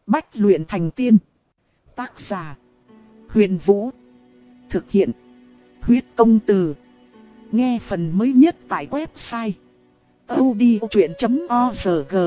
Bách luyện thành tiên. Tác giả: Huyền Vũ. Thực hiện: Huyết Công Từ. Nghe phần mới nhất tại website audiochuyện.org.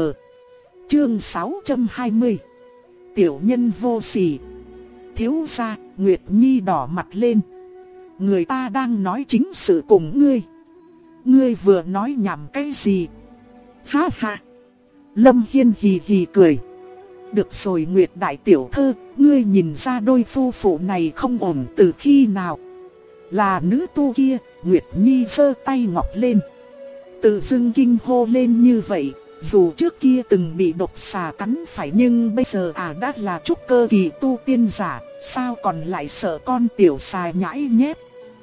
Chương 620. Tiểu nhân vô sỉ. Thiếu gia, Nguyệt Nhi đỏ mặt lên. Người ta đang nói chính sự cùng ngươi. Ngươi vừa nói nhảm cái gì? Ha ha. Lâm Hiên hì hì cười. Được rồi Nguyệt đại tiểu thư, ngươi nhìn ra đôi phu phụ này không ổn từ khi nào? Là nữ tu kia. Nguyệt Nhi giơ tay ngọc lên, tự dưng kinh hô lên như vậy. Dù trước kia từng bị độc xà cắn phải, nhưng bây giờ đã là trúc cơ kỳ tu tiên giả, sao còn lại sợ con tiểu xà nhãi nhép?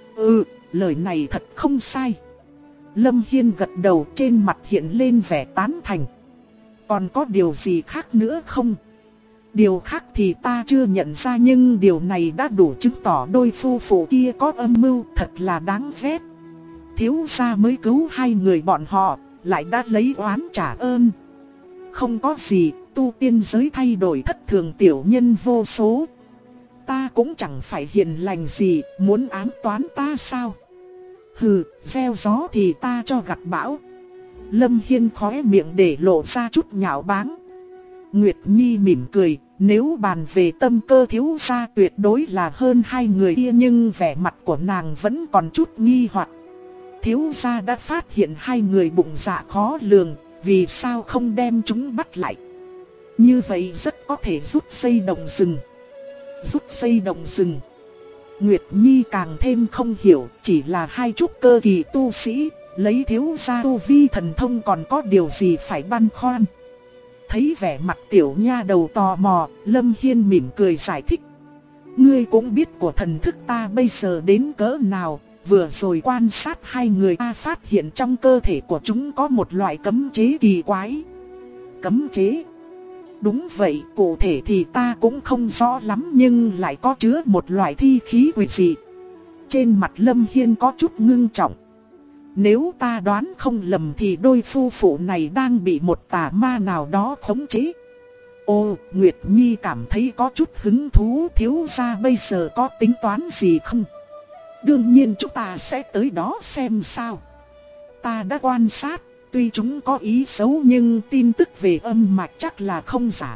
Lời này thật không sai. Lâm Hiên gật đầu, trên mặt hiện lên vẻ tán thành. Còn có điều gì khác nữa không? Điều khác thì ta chưa nhận ra, nhưng điều này đã đủ chứng tỏ đôi phu phụ kia có âm mưu, thật là đáng ghét. Thiếu gia mới cứu hai người bọn họ, lại đã lấy oán trả ơn. Không có gì, tu tiên giới thay đổi thất thường, tiểu nhân vô số. Ta cũng chẳng phải hiền lành gì, muốn ám toán ta sao? Hừ, gieo gió thì ta cho gặt bão. Lâm Hiên khóe miệng để lộ ra chút nhạo báng. Nguyệt Nhi mỉm cười, nếu bàn về tâm cơ thiếu gia tuyệt đối là hơn hai người kia, nhưng vẻ mặt của nàng vẫn còn chút nghi hoặc. Thiếu gia đã phát hiện hai người bụng dạ khó lường, vì sao không đem chúng bắt lại? Như vậy rất có thể rút dây động rừng. Rút dây động rừng. Nguyệt Nhi càng thêm không hiểu, chỉ là hai trúc cơ kỳ tu sĩ, lấy thiếu gia tu vi thần thông còn có điều gì phải băn khoăn. Thấy vẻ mặt tiểu nha đầu tò mò, Lâm Hiên mỉm cười giải thích. Ngươi cũng biết của thần thức ta bây giờ đến cỡ nào. Vừa rồi quan sát hai người ta phát hiện trong cơ thể của chúng có một loại cấm chế kỳ quái. Cấm chế? Đúng vậy, cụ thể thì ta cũng không rõ lắm, nhưng lại có chứa một loại thi khí quỷ dị. Trên mặt Lâm Hiên có chút ngưng trọng. Nếu ta đoán không lầm thì đôi phu phụ này đang bị một tà ma nào đó khống chế. Ô, Nguyệt Nhi cảm thấy có chút hứng thú. Thiếu gia bây giờ có tính toán gì không? Đương nhiên chúng ta sẽ tới đó xem sao. Ta đã quan sát, tuy chúng có ý xấu nhưng tin tức về âm mạch chắc là không giả.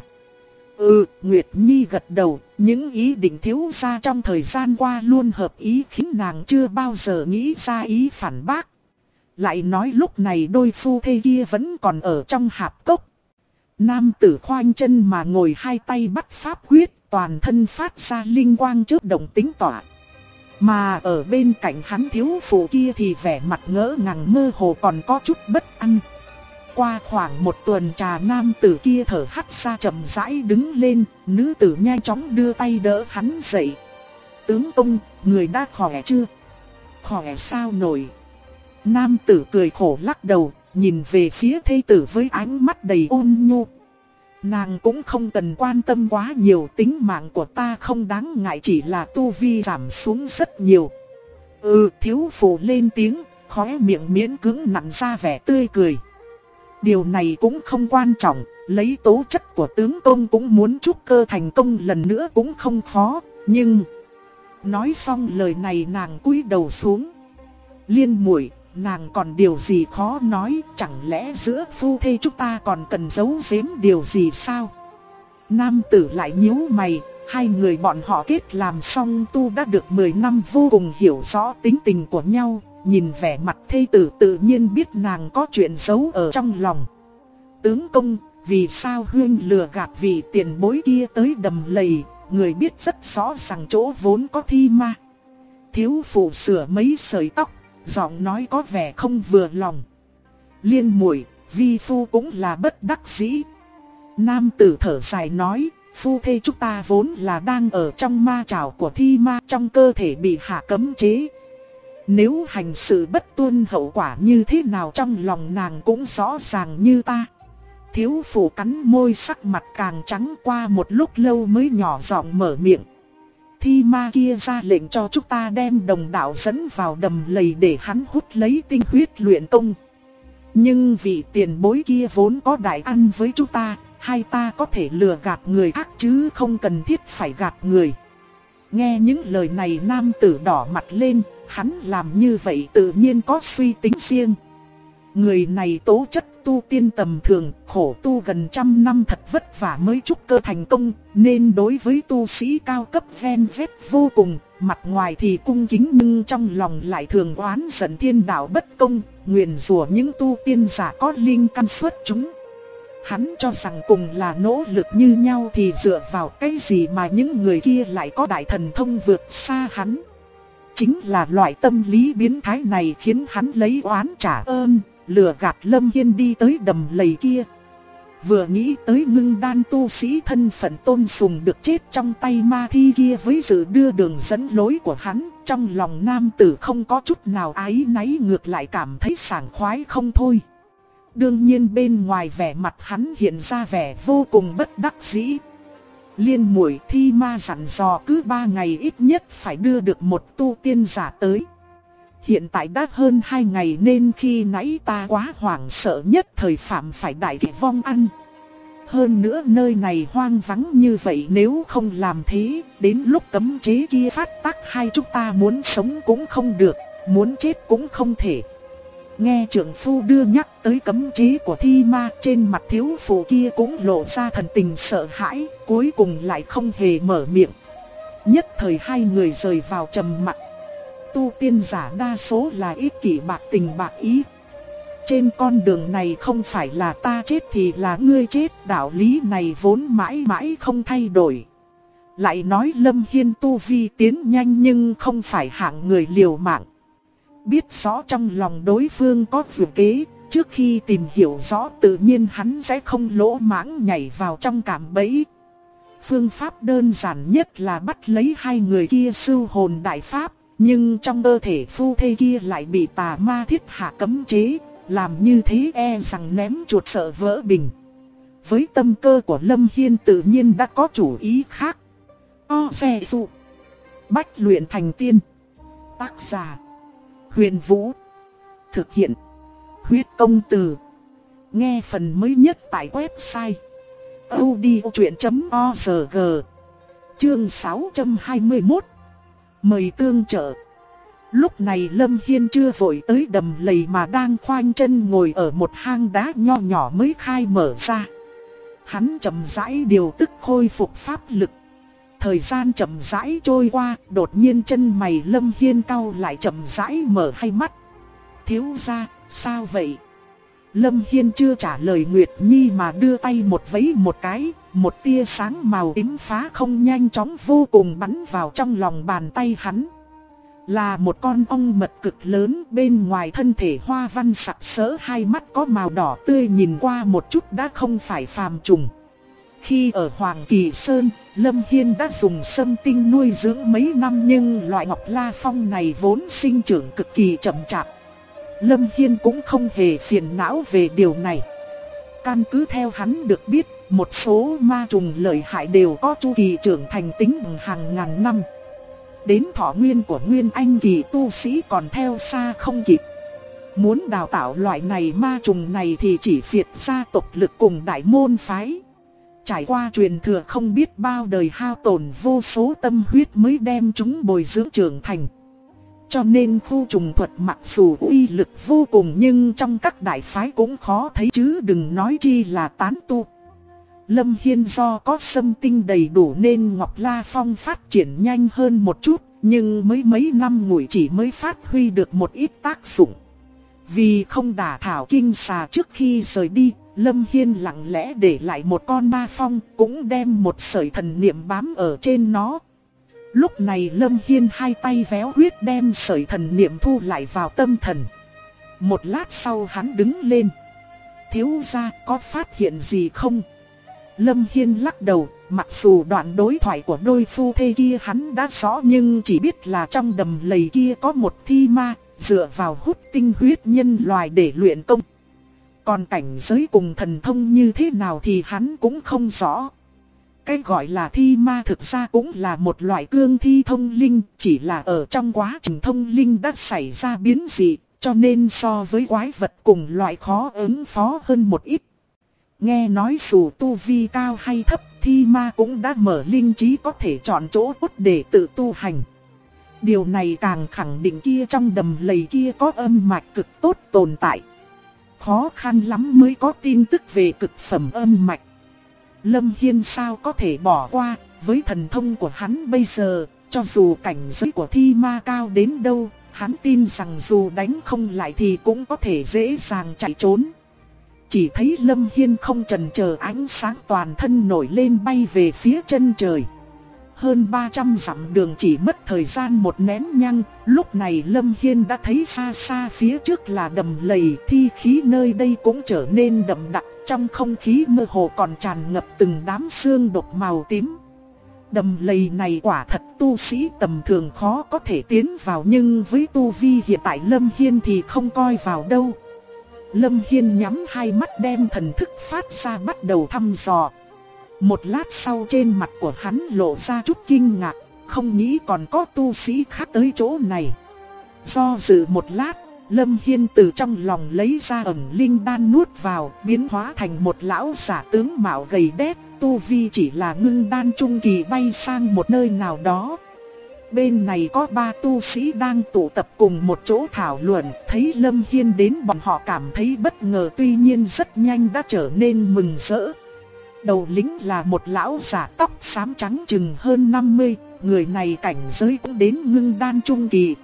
Nguyệt Nhi gật đầu, những ý định thiếu gia trong thời gian qua luôn hợp ý, khiến nàng chưa bao giờ nghĩ ra ý phản bác. Lại nói lúc này đôi phu thê kia vẫn còn ở trong hạp cốc. Nam tử khoanh chân mà ngồi, hai tay bắt pháp quyết, toàn thân phát ra linh quang chớp động tính tỏa. Mà ở bên cạnh hắn thiếu phụ kia thì vẻ mặt ngỡ ngàng mơ hồ, còn có chút bất an. Qua khoảng một tuần trà, nam tử kia thở hắt ra chậm rãi đứng lên, nữ tử nhanh chóng đưa tay đỡ hắn dậy. Tướng công, người đã khỏe chưa? Khỏe sao nổi. Nam tử cười khổ lắc đầu, nhìn về phía thê tử với ánh mắt đầy ôn nhu. Nàng cũng không cần quan tâm quá nhiều, tính mạng của ta không đáng ngại, chỉ là tu vi giảm xuống rất nhiều. Thiếu phụ lên tiếng, khóe miệng miễn cưỡng nặn ra vẻ tươi cười. Điều này cũng không quan trọng, lấy tố chất của tướng công cũng muốn trúc cơ thành công lần nữa cũng không khó, nhưng... Nói xong lời này nàng cúi đầu xuống. Liên muội, nàng còn điều gì khó nói, chẳng lẽ giữa phu thê chúng ta còn cần giấu giếm điều gì sao? Nam tử lại nhíu mày, hai người bọn họ kết làm song tu đã được 10 năm, vô cùng hiểu rõ tính tình của nhau. Nhìn vẻ mặt thê tử tự nhiên biết nàng có chuyện giấu ở trong lòng. Tướng công, vì sao huynh lừa gạt vị tiền bối kia tới đầm lầy? Người biết rất rõ rằng chỗ vốn có thi ma. Thiếu phụ sửa mấy sợi tóc, giọng nói có vẻ không vừa lòng. Liên muội, vi phu cũng là bất đắc dĩ. Nam tử thở dài nói, phu thê chúng ta vốn là đang ở trong ma trảo của thi ma, trong cơ thể bị hạ cấm chế. Nếu hành sự bất tuân, hậu quả như thế nào trong lòng nàng cũng rõ ràng như ta. Thiếu phụ cắn môi, sắc mặt càng trắng, qua một lúc lâu mới nhỏ giọng mở miệng. Thi ma kia ra lệnh cho chúng ta đem đồng đạo dẫn vào đầm lầy để hắn hút lấy tinh huyết luyện công. Nhưng vị tiền bối kia vốn có đại ăn với chúng ta, hai ta có thể lừa gạt người khác chứ không cần thiết phải gạt người. Nghe những lời này nam tử đỏ mặt lên, hắn làm như vậy tự nhiên có suy tính riêng. Người này tố chất tu tiên tầm thường, khổ tu gần 100 năm thật vất vả mới trúc cơ thành công, nên đối với tu sĩ cao cấp ven vét vô cùng, mặt ngoài thì cung kính nhưng trong lòng lại thường oán giận thiên đạo bất công, nguyền rủa những tu tiên giả có linh căn xuất chúng. Hắn cho rằng cùng là nỗ lực như nhau thì dựa vào cái gì mà những người kia lại có đại thần thông vượt xa hắn. Chính là loại tâm lý biến thái này khiến hắn lấy oán trả ơn, lừa gạt Lâm Hiên đi tới đầm lầy kia. Vừa nghĩ tới ngưng đan tu sĩ thân phận tôn sùng được chết trong tay ma thi kia với sự đưa đường dẫn lối của hắn, trong lòng nam tử không có chút nào áy náy, ngược lại cảm thấy sảng khoái không thôi. Đương nhiên bên ngoài vẻ mặt hắn hiện ra vẻ vô cùng bất đắc dĩ. Liên muội Thi Ma dặn dò cứ 3 ngày ít nhất phải đưa được một tu tiên giả tới. Hiện tại đã hơn 2 ngày nên khi nãy ta quá hoảng sợ nhất thời phạm phải đại kỵ vong ăn. Hơn nữa nơi này hoang vắng như vậy, nếu không làm thế, đến lúc cấm chế kia phát tác hai chúng ta muốn sống cũng không được, muốn chết cũng không thể. Nghe trưởng phu đưa nhắc tới cấm chế của Thi Ma, trên mặt thiếu phụ kia cũng lộ ra thần tình sợ hãi, cuối cùng lại không hề mở miệng. Nhất thời hai người rời vào trầm mặc. Tu tiên giả đa số là ích kỷ bạc tình bạc ý. Trên con đường này không phải là ta chết thì là ngươi chết, đạo lý này vốn mãi mãi không thay đổi. Lại nói Lâm Hiên tu vi tiến nhanh nhưng không phải hạng người liều mạng. Biết rõ trong lòng đối phương có dự kế, trước khi tìm hiểu rõ tự nhiên hắn sẽ không lỗ mãng nhảy vào trong cạm bẫy. Phương pháp đơn giản nhất là bắt lấy hai người kia sưu hồn đại pháp, nhưng trong cơ thể phu thê kia lại bị tà ma thiết hạ cấm chế, làm như thế e rằng ném chuột sợ vỡ bình. Với tâm cơ của Lâm Hiên tự nhiên đã có chủ ý khác. O xe dụ. Bách luyện thành tiên. Tác giả Huyền Vũ. Thực hiện Huyết Công Từ. Nghe phần mới nhất tại website audiochuyện.org. Chương 621. Mời tương trợ. Lúc này Lâm Hiên chưa vội tới đầm lầy mà đang khoanh chân ngồi ở một hang đá nho nhỏ mới khai mở ra. Hắn chậm rãi điều tức khôi phục pháp lực. Thời gian chậm rãi trôi qua, đột nhiên chân mày Lâm Hiên cau lại, chậm rãi mở hai mắt. Thiếu gia, sao vậy? Lâm Hiên chưa trả lời Nguyệt Nhi mà đưa tay một vẫy một cái, một tia sáng màu tím phá không nhanh chóng vô cùng bắn vào trong lòng bàn tay hắn. Là một con ong mật cực lớn, bên ngoài thân thể hoa văn sặc sỡ, hai mắt có màu đỏ tươi, nhìn qua một chút đã không phải phàm trùng. Khi ở Hoàng Kỳ Sơn, Lâm Hiên đã dùng sâm tinh nuôi dưỡng mấy năm, nhưng loại Ngọc La Phong này vốn sinh trưởng cực kỳ chậm chạp. Lâm Hiên cũng không hề phiền não về điều này. Căn cứ theo hắn được biết, một số ma trùng lợi hại đều có chu kỳ trưởng thành tính hàng ngàn năm. Đến thọ nguyên của Nguyên Anh kỳ tu sĩ còn theo xa không kịp. Muốn đào tạo loại này ma trùng này thì chỉ phiệt gia tộc lực cùng đại môn phái. Trải qua truyền thừa không biết bao đời hao tổn vô số tâm huyết mới đem chúng bồi dưỡng trưởng thành. Cho nên khu trùng thuật mặc dù uy lực vô cùng nhưng trong các đại phái cũng khó thấy, chứ đừng nói chi là tán tu. Lâm Hiên do có sâm tinh đầy đủ nên Ngọc La Phong phát triển nhanh hơn một chút, nhưng mấy năm ngủi chỉ mới phát huy được một ít tác dụng. Vì không đả thảo kinh xà trước khi rời đi, Lâm Hiên lặng lẽ để lại một con ma phong, cũng đem một sợi thần niệm bám ở trên nó. Lúc này Lâm Hiên hai tay véo huyết đem sợi thần niệm thu lại vào tâm thần. Một lát sau hắn đứng lên. Thiếu gia có phát hiện gì không? Lâm Hiên lắc đầu, mặc dù đoạn đối thoại của đôi phu thê kia hắn đã rõ, nhưng chỉ biết là trong đầm lầy kia có một thi ma, dựa vào hút tinh huyết nhân loài để luyện công. Còn cảnh giới cùng thần thông như thế nào thì hắn cũng không rõ. Cái gọi là thi ma thực ra cũng là một loại cương thi thông linh, chỉ là ở trong quá trình thông linh đã xảy ra biến dị, cho nên so với quái vật cùng loại khó ứng phó hơn một ít. Nghe nói dù tu vi cao hay thấp, thi ma cũng đã mở linh trí có thể chọn chỗ tốt để tự tu hành. Điều này càng khẳng định kia trong đầm lầy kia có âm mạch cực tốt tồn tại. Khó khăn lắm mới có tin tức về cực phẩm âm mạch. Lâm Hiên sao có thể bỏ qua, với thần thông của hắn bây giờ, cho dù cảnh giới của thi ma cao đến đâu, hắn tin rằng dù đánh không lại thì cũng có thể dễ dàng chạy trốn. Chỉ thấy Lâm Hiên không chần chờ, ánh sáng toàn thân nổi lên bay về phía chân trời. Hơn 300 dặm đường chỉ mất thời gian một nén nhang, lúc này Lâm Hiên đã thấy xa xa phía trước là đầm lầy, thi khí nơi đây cũng trở nên đậm đặc, trong không khí mơ hồ còn tràn ngập từng đám sương độc màu tím. Đầm lầy này quả thật tu sĩ tầm thường khó có thể tiến vào, nhưng với tu vi hiện tại Lâm Hiên thì không coi vào đâu. Lâm Hiên nhắm hai mắt đem thần thức phát ra bắt đầu thăm dò. Một lát sau trên mặt của hắn lộ ra chút kinh ngạc, không nghĩ còn có tu sĩ khác tới chỗ này. Do dự một lát, Lâm Hiên từ trong lòng lấy ra ẩn linh đan nuốt vào, biến hóa thành một lão giả tướng mạo gầy đét, tu vi chỉ là ngưng đan trung kỳ, bay sang một nơi nào đó. Bên này có 3 tu sĩ đang tụ tập cùng một chỗ thảo luận, thấy Lâm Hiên đến bọn họ cảm thấy bất ngờ, tuy nhiên rất nhanh đã trở nên mừng rỡ. Đầu lĩnh là một lão giả tóc xám trắng chừng hơn 50, người này cảnh giới cũng đến ngưng đan trung kỳ.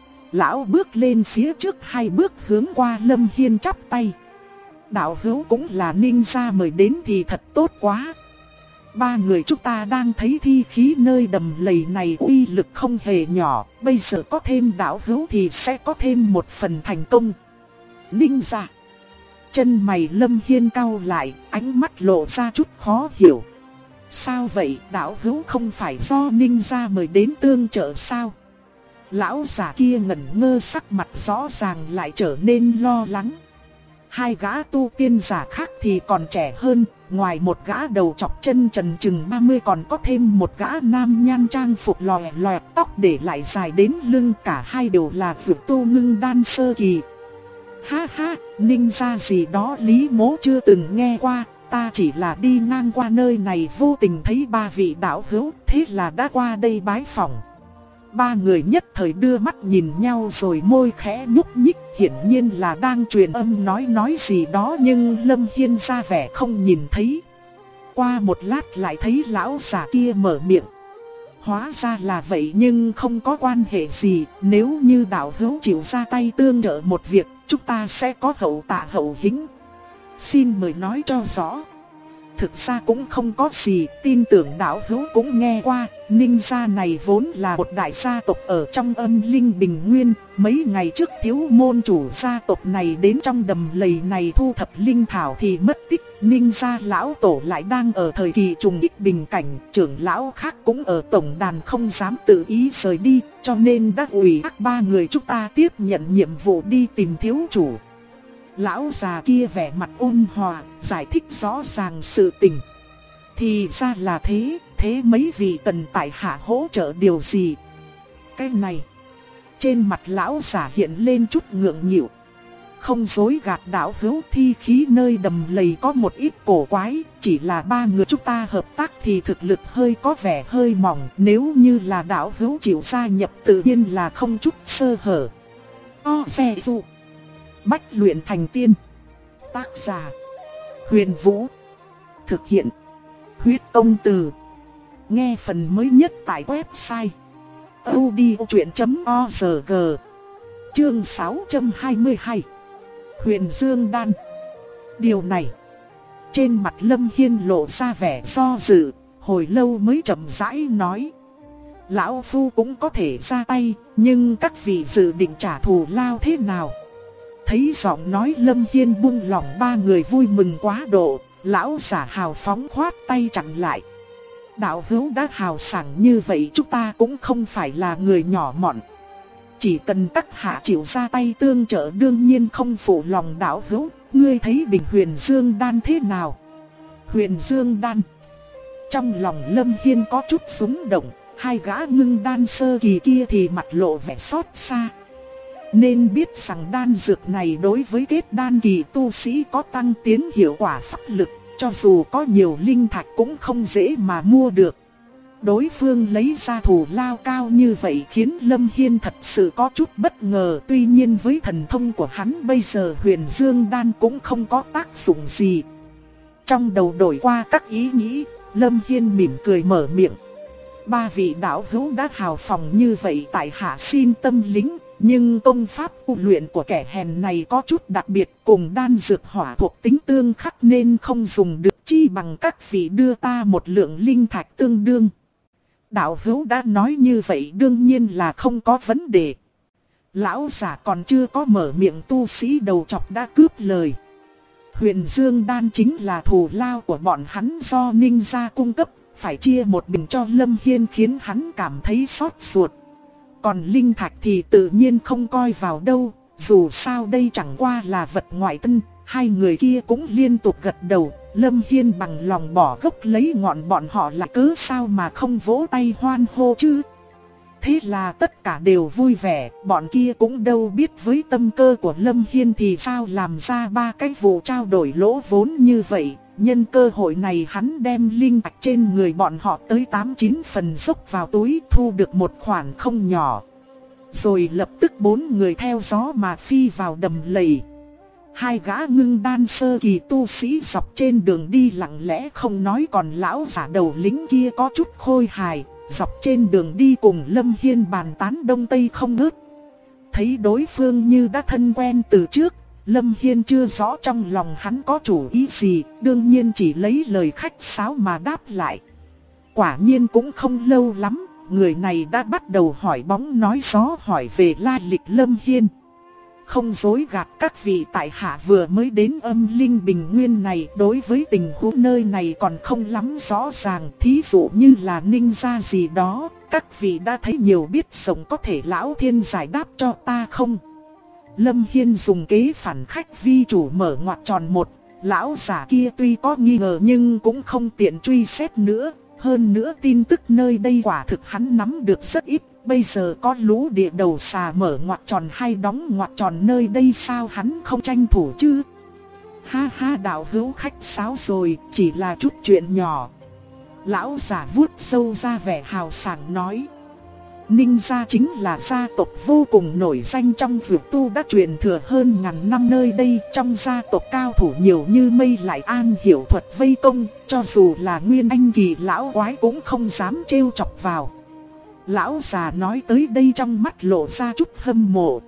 Lão bước lên phía trước 2 bước hướng qua Lâm Hiên chắp tay. Đạo hữu cũng là ninja mời đến thì thật tốt quá. 3 người chúng ta đang thấy thi khí nơi đầm lầy này uy lực không hề nhỏ, bây giờ có thêm đạo hữu thì sẽ có thêm một phần thành công. Ninja. Chân mày Lâm Hiên cau lại, ánh mắt lộ ra chút khó hiểu. Sao vậy, đạo hữu không phải do ninja mời đến tương trợ sao? Lão già kia ngẩn ngơ, sắc mặt rõ ràng lại trở nên lo lắng. 2 gã tu tiên giả khác thì còn trẻ hơn, ngoài một gã đầu chọc chân trần chừng 30 còn có thêm một gã nam nhan trang phục lòe loẹt, tóc để lại dài đến lưng, cả hai đều là vượt tu ngưng đan sơ kỳ. Ha ha, ninja gì đó Lý Mỗ chưa từng nghe qua, ta chỉ là đi ngang qua nơi này vô tình thấy 3 vị đạo hữu, thế là đã qua đây bái phỏng. 3 người nhất thời đưa mắt nhìn nhau rồi môi khẽ nhúc nhích, hiển nhiên là đang truyền âm nói gì đó, nhưng Lâm Hiên ra vẻ không nhìn thấy. Qua một lát lại thấy lão già kia mở miệng. Hóa ra là vậy, nhưng không có quan hệ gì, nếu như đạo hữu chịu ra tay tương trợ một việc, chúng ta sẽ có hậu tạ hậu hĩnh. Xin mời nói cho rõ. Thực ra cũng không có gì, tin tưởng đạo hữu cũng nghe qua, ninja này vốn là một đại gia tộc ở trong âm linh bình nguyên. Mấy ngày trước thiếu môn chủ gia tộc này đến trong đầm lầy này thu thập linh thảo thì mất tích. Ninja lão tổ lại đang ở thời kỳ trùng kích bình cảnh, trưởng lão khác cũng ở tổng đàn không dám tự ý rời đi, cho nên đã ủy thác 3 người chúng ta tiếp nhận nhiệm vụ đi tìm thiếu chủ. Lão già kia vẻ mặt ôn hòa, giải thích rõ ràng sự tình. Thì ra là thế, thế mấy vị cần tại hạ hỗ trợ điều gì? Cái này, trên mặt lão già hiện lên chút ngượng nghịu. Không dối gạt đạo hữu, thi khí nơi đầm lầy có một ít cổ quái, chỉ là 3 người chúng ta hợp tác thì thực lực hơi có vẻ hơi mỏng, nếu như là đạo hữu chịu gia nhập tự nhiên là không chút sơ hở. Xe dụ. Bách luyện thành tiên. Tác giả Huyền Vũ. Thực hiện Huyết Công Từ. Nghe phần mới nhất tại website audiochuyện.org. Chương 622 Huyền Dương Đan. Điều này, trên mặt Lâm Hiên lộ ra vẻ do dự, hồi lâu mới chậm rãi nói. Lão Phu cũng có thể ra tay, nhưng các vị dự định trả thù lao thế nào? Thấy giọng nói Lâm Hiên buông lỏng, 3 người vui mừng quá độ, lão giả hào phóng khoát tay chặn lại. Đạo hữu đã hào sảng như vậy, chúng ta cũng không phải là người nhỏ mọn. Chỉ cần các hạ chịu ra tay tương trợ đương nhiên không phụ lòng đạo hữu. Ngươi thấy bình Huyền Dương Đan thế nào? Huyền Dương Đan. Trong lòng Lâm Hiên có chút rung động, 2 gã ngưng đan sơ kỳ kia thì mặt lộ vẻ xót xa. Nên biết rằng đan dược này đối với kết đan kỳ tu sĩ có tăng tiến hiệu quả pháp lực, cho dù có nhiều linh thạch cũng không dễ mà mua được. Đối phương lấy ra thù lao cao như vậy khiến Lâm Hiên thật sự có chút bất ngờ. Tuy nhiên với thần thông của hắn bây giờ Huyền Dương Đan cũng không có tác dụng gì. Trong đầu đổi qua các ý nghĩ, Lâm Hiên mỉm cười mở miệng. Ba vị đạo hữu đã hào phóng như vậy tại hạ xin tâm lính. Nhưng công pháp tu luyện của kẻ hèn này có chút đặc biệt, cùng đan dược hỏa thuộc tính tương khắc nên không dùng được, chi bằng các vị đưa ta một lượng linh thạch tương đương. Đạo hữu đã nói như vậy đương nhiên là không có vấn đề. Lão giả còn chưa có mở miệng, tu sĩ đầu chọc đã cướp lời. Huyền Dương Đan chính là thù lao của bọn hắn do Ninh gia cung cấp, phải chia một bình cho Lâm Hiên khiến hắn cảm thấy xót ruột. Còn linh thạch thì tự nhiên không coi vào đâu, dù sao đây chẳng qua là vật ngoại thân. Hai người kia cũng liên tục gật đầu. Lâm Hiên bằng lòng bỏ gốc lấy ngọn bọn họ là cớ sao mà không vỗ tay hoan hô chứ. Thế là tất cả đều vui vẻ, bọn kia cũng đâu biết với tâm cơ của Lâm Hiên thì sao làm ra ba cái vụ trao đổi lỗ vốn như vậy. Nhân cơ hội này hắn đem linh thạch trên người bọn họ tới 8-9 phần dốc vào túi, thu được một khoản không nhỏ. Rồi lập tức 4 người theo gió mà phi vào đầm lầy. Hai gã ngưng đan sơ kỳ tu sĩ dọc trên đường đi lặng lẽ không nói, còn lão giả đầu lính kia có chút khôi hài, dọc trên đường đi cùng Lâm Hiên bàn tán đông tây không ngớt. Thấy đối phương như đã thân quen từ trước, Lâm Hiên chưa rõ trong lòng hắn có chủ ý gì, đương nhiên chỉ lấy lời khách sáo mà đáp lại. Quả nhiên cũng không lâu lắm, người này đã bắt đầu hỏi bóng nói gió hỏi về lai lịch Lâm Hiên. Không dối gạt các vị, tại hạ vừa mới đến Âm Linh Bình Nguyên này, đối với tình huống nơi này còn không lắm rõ ràng, thí dụ như là Ninh gia gì đó, các vị đã thấy nhiều biết rộng, có thể lão thiên giải đáp cho ta không? Lâm Hiên dùng kế phản khách vi chủ mở ngoặc tròn một, lão giả kia tuy có nghi ngờ nhưng cũng không tiện truy xét nữa, hơn nữa tin tức nơi đây quả thực hắn nắm được rất ít. Bây giờ có lũ địa đầu xà mở ngoặc tròn hay đóng ngoặc tròn nơi đây, sao hắn không tranh thủ chứ? Ha ha, đạo hữu khách sáo rồi, chỉ là chút chuyện nhỏ. Lão giả vuốt râu ra vẻ hào sảng nói. Ninh gia chính là gia tộc vô cùng nổi danh trong dược tu, đã truyền thừa hơn ngàn năm nơi đây. Trong gia tộc cao thủ nhiều như mây, lại an hiểu thuật vây công, cho dù là nguyên anh kỳ lão quái cũng không dám trêu chọc vào. Lão già nói tới đây trong mắt lộ ra chút hâm mộ.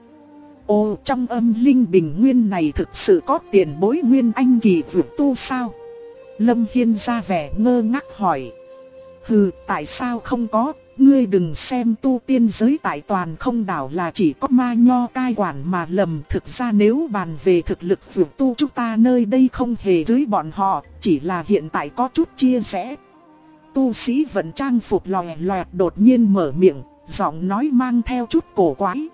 Ồ, trong Âm Linh Bình Nguyên này thực sự có tiền bối nguyên anh kỳ dược tu sao? Lâm Hiên ra vẻ ngơ ngác hỏi. Hừ, tại sao không có? Ngươi đừng xem tu tiên giới tại toàn không đảo là chỉ có ma nho cai quản mà lầm. Thực ra nếu bàn về thực lực dược tu, chúng ta nơi đây không hề dưới bọn họ, chỉ là hiện tại có chút chia rẽ. Tu sĩ vận trang phục lòe loẹt đột nhiên mở miệng, giọng nói mang theo chút cổ quái.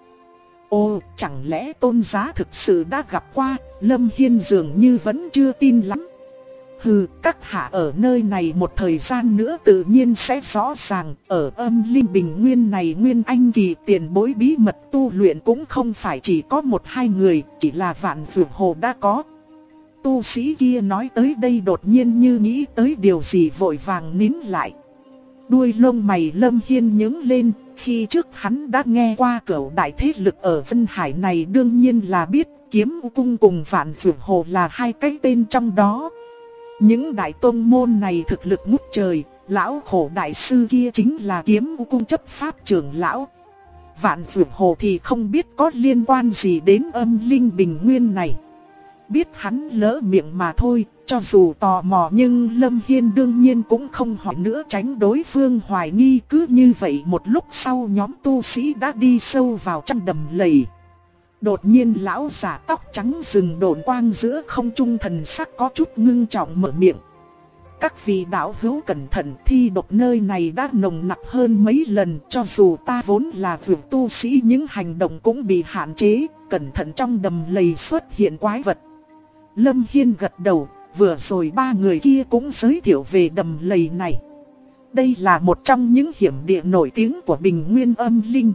Ồ, chẳng lẽ Tôn giá thực sự đã gặp qua? Lâm Hiên dường như vẫn chưa tin lắm. Hừ, các hạ ở nơi này một thời gian nữa tự nhiên sẽ rõ ràng. Ở Âm Linh Bình Nguyên này, nguyên anh kỳ tiền bối bí mật tu luyện cũng không phải chỉ có 1-2 người, chỉ là Vạn Dược Hồ đã có. Tu sĩ kia nói tới đây đột nhiên như nghĩ tới điều gì vội vàng nín lại. Đuôi lông mày Lâm Hiên nhướng lên, khi trước hắn đã nghe qua cửu đại thế lực ở Vân Hải này, đương nhiên là biết Kiếm U Cung cùng Vạn Dược Hồ là hai cái tên trong đó. Những đại tôn môn này thực lực ngút trời, lão Khổ đại sư kia chính là Kiếm U Cung chấp pháp trưởng lão. Vạn Dược Hồ thì không biết có liên quan gì đến Âm Linh Bình Nguyên này. Biết hắn lỡ miệng mà thôi, cho dù tò mò nhưng Lâm Hiên đương nhiên cũng không hỏi nữa, tránh đối phương hoài nghi. Cứ như vậy một lúc sau, nhóm tu sĩ đã đi sâu vào trong đầm lầy. Đột nhiên lão giả tóc trắng rừng độn quang giữa không trung, thần sắc có chút ngưng trọng mở miệng. Các vị đạo hữu cẩn thận, thi độc nơi này đã nồng nặc hơn mấy lần, cho dù ta vốn là dược tu sĩ những hành động cũng bị hạn chế, cẩn thận trong đầm lầy xuất hiện quái vật. Lâm Hiên gật đầu, vừa rồi ba người kia cũng giới thiệu về đầm lầy này. Đây là một trong những hiểm địa nổi tiếng của Bình Nguyên Âm Linh.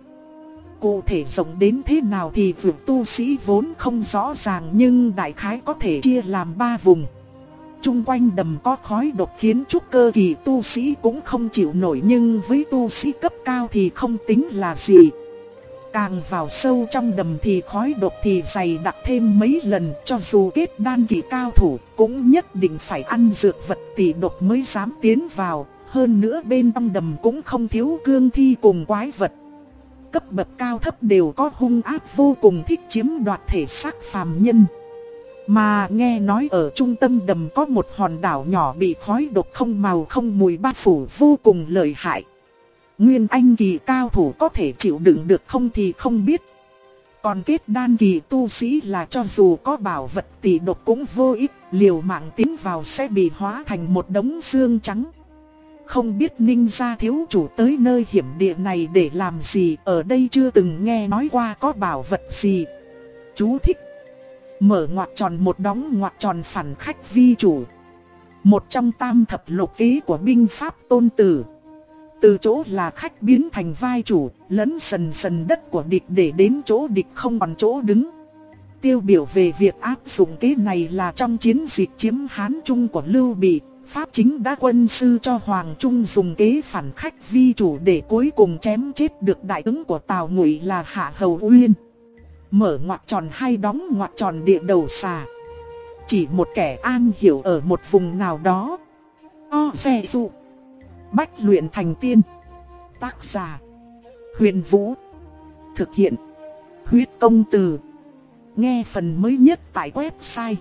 Cụ thể rộng đến thế nào thì dược tu sĩ vốn không rõ ràng, nhưng đại khái có thể chia làm 3 vùng. chung quanh đầm có khói độc khiến trúc cơ kỳ tu sĩ cũng không chịu nổi, nhưng với tu sĩ cấp cao thì không tính là gì. Càng vào sâu trong đầm thì khói độc thì dày đặc thêm mấy lần, cho dù kết đan kỳ cao thủ cũng nhất định phải ăn dược vật tỷ độc mới dám tiến vào. Hơn nữa bên trong đầm cũng không thiếu cương thi cùng quái vật. Cấp bậc cao thấp đều có hung ác vô cùng, thích chiếm đoạt thể xác phàm nhân. Mà nghe nói ở trung tâm đầm có một hòn đảo nhỏ bị khói độc không màu không mùi bao phủ vô cùng lợi hại. Nguyên anh kỳ cao thủ có thể chịu đựng được không thì không biết. Còn kết đan kỳ tu sĩ là cho dù có bảo vật tỷ độc cũng vô ích, liều mạng tiến vào sẽ bị hóa thành một đống xương trắng. Không biết Ninh gia thiếu chủ tới nơi hiểm địa này để làm gì, ở đây chưa từng nghe nói qua có bảo vật gì. Chú thích: mở ngoặc tròn một đóng ngoặc tròn phản khách vi chủ. Một trong tam thập lục kế của binh pháp Tôn Tử. Từ chỗ là khách biến thành vai chủ, lấn sần sần đất của địch để đến chỗ địch không còn chỗ đứng. Tiêu biểu về việc áp dụng kế này là trong chiến dịch chiếm Hán Trung của Lưu Bị, Pháp Chính đã quân sư cho Hoàng Trung dùng kế phản khách vi chủ để cuối cùng chém chết được đại tướng của Tào Ngụy là Hạ Hầu Uyên. Mở ngoặc tròn hay đóng ngoặc tròn địa đầu xà. Chỉ một kẻ an hiểu ở một vùng nào đó. O xe dụ. Bách luyện thành tiên. Tác giả: Huyền Vũ. Thực hiện: Huyết Công Từ. Nghe phần mới nhất tại website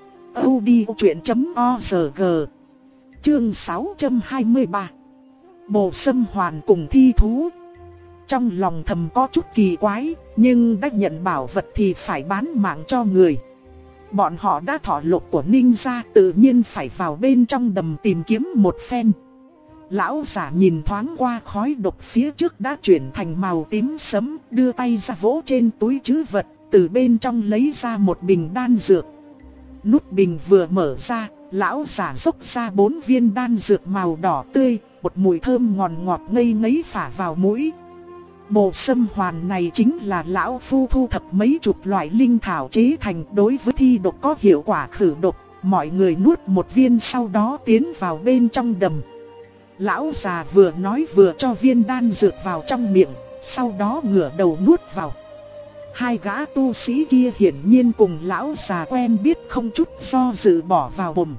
audiochuyện.org. Chương 623. Bồ Sâm Hoàn cùng thi thú. Trong lòng thầm có chút kỳ quái, nhưng đã nhận bảo vật thì phải bán mạng cho người. Bọn họ đã thọ lộc của Ninh gia, tự nhiên phải vào bên trong đầm tìm kiếm một phen. Lão giả nhìn thoáng qua khói độc phía trước đã chuyển thành màu tím sẫm, đưa tay ra vỗ trên túi trữ vật, từ bên trong lấy ra một bình đan dược. Nút bình vừa mở ra, lão giả dốc ra 4 viên đan dược màu đỏ tươi, một mùi thơm ngọt ngọt ngây ngấy phả vào mũi. Bồ Sâm Hoàn này chính là lão phu thu thập mấy chục loại linh thảo chế thành, đối với thi độc có hiệu quả khử độc. Mọi người nuốt một viên sau đó tiến vào bên trong đầm. Lão già vừa nói vừa cho viên đan dược vào trong miệng, sau đó ngửa đầu nuốt vào. Hai gã tu sĩ kia hiển nhiên cùng lão già quen biết, không chút do dự bỏ vào mồm.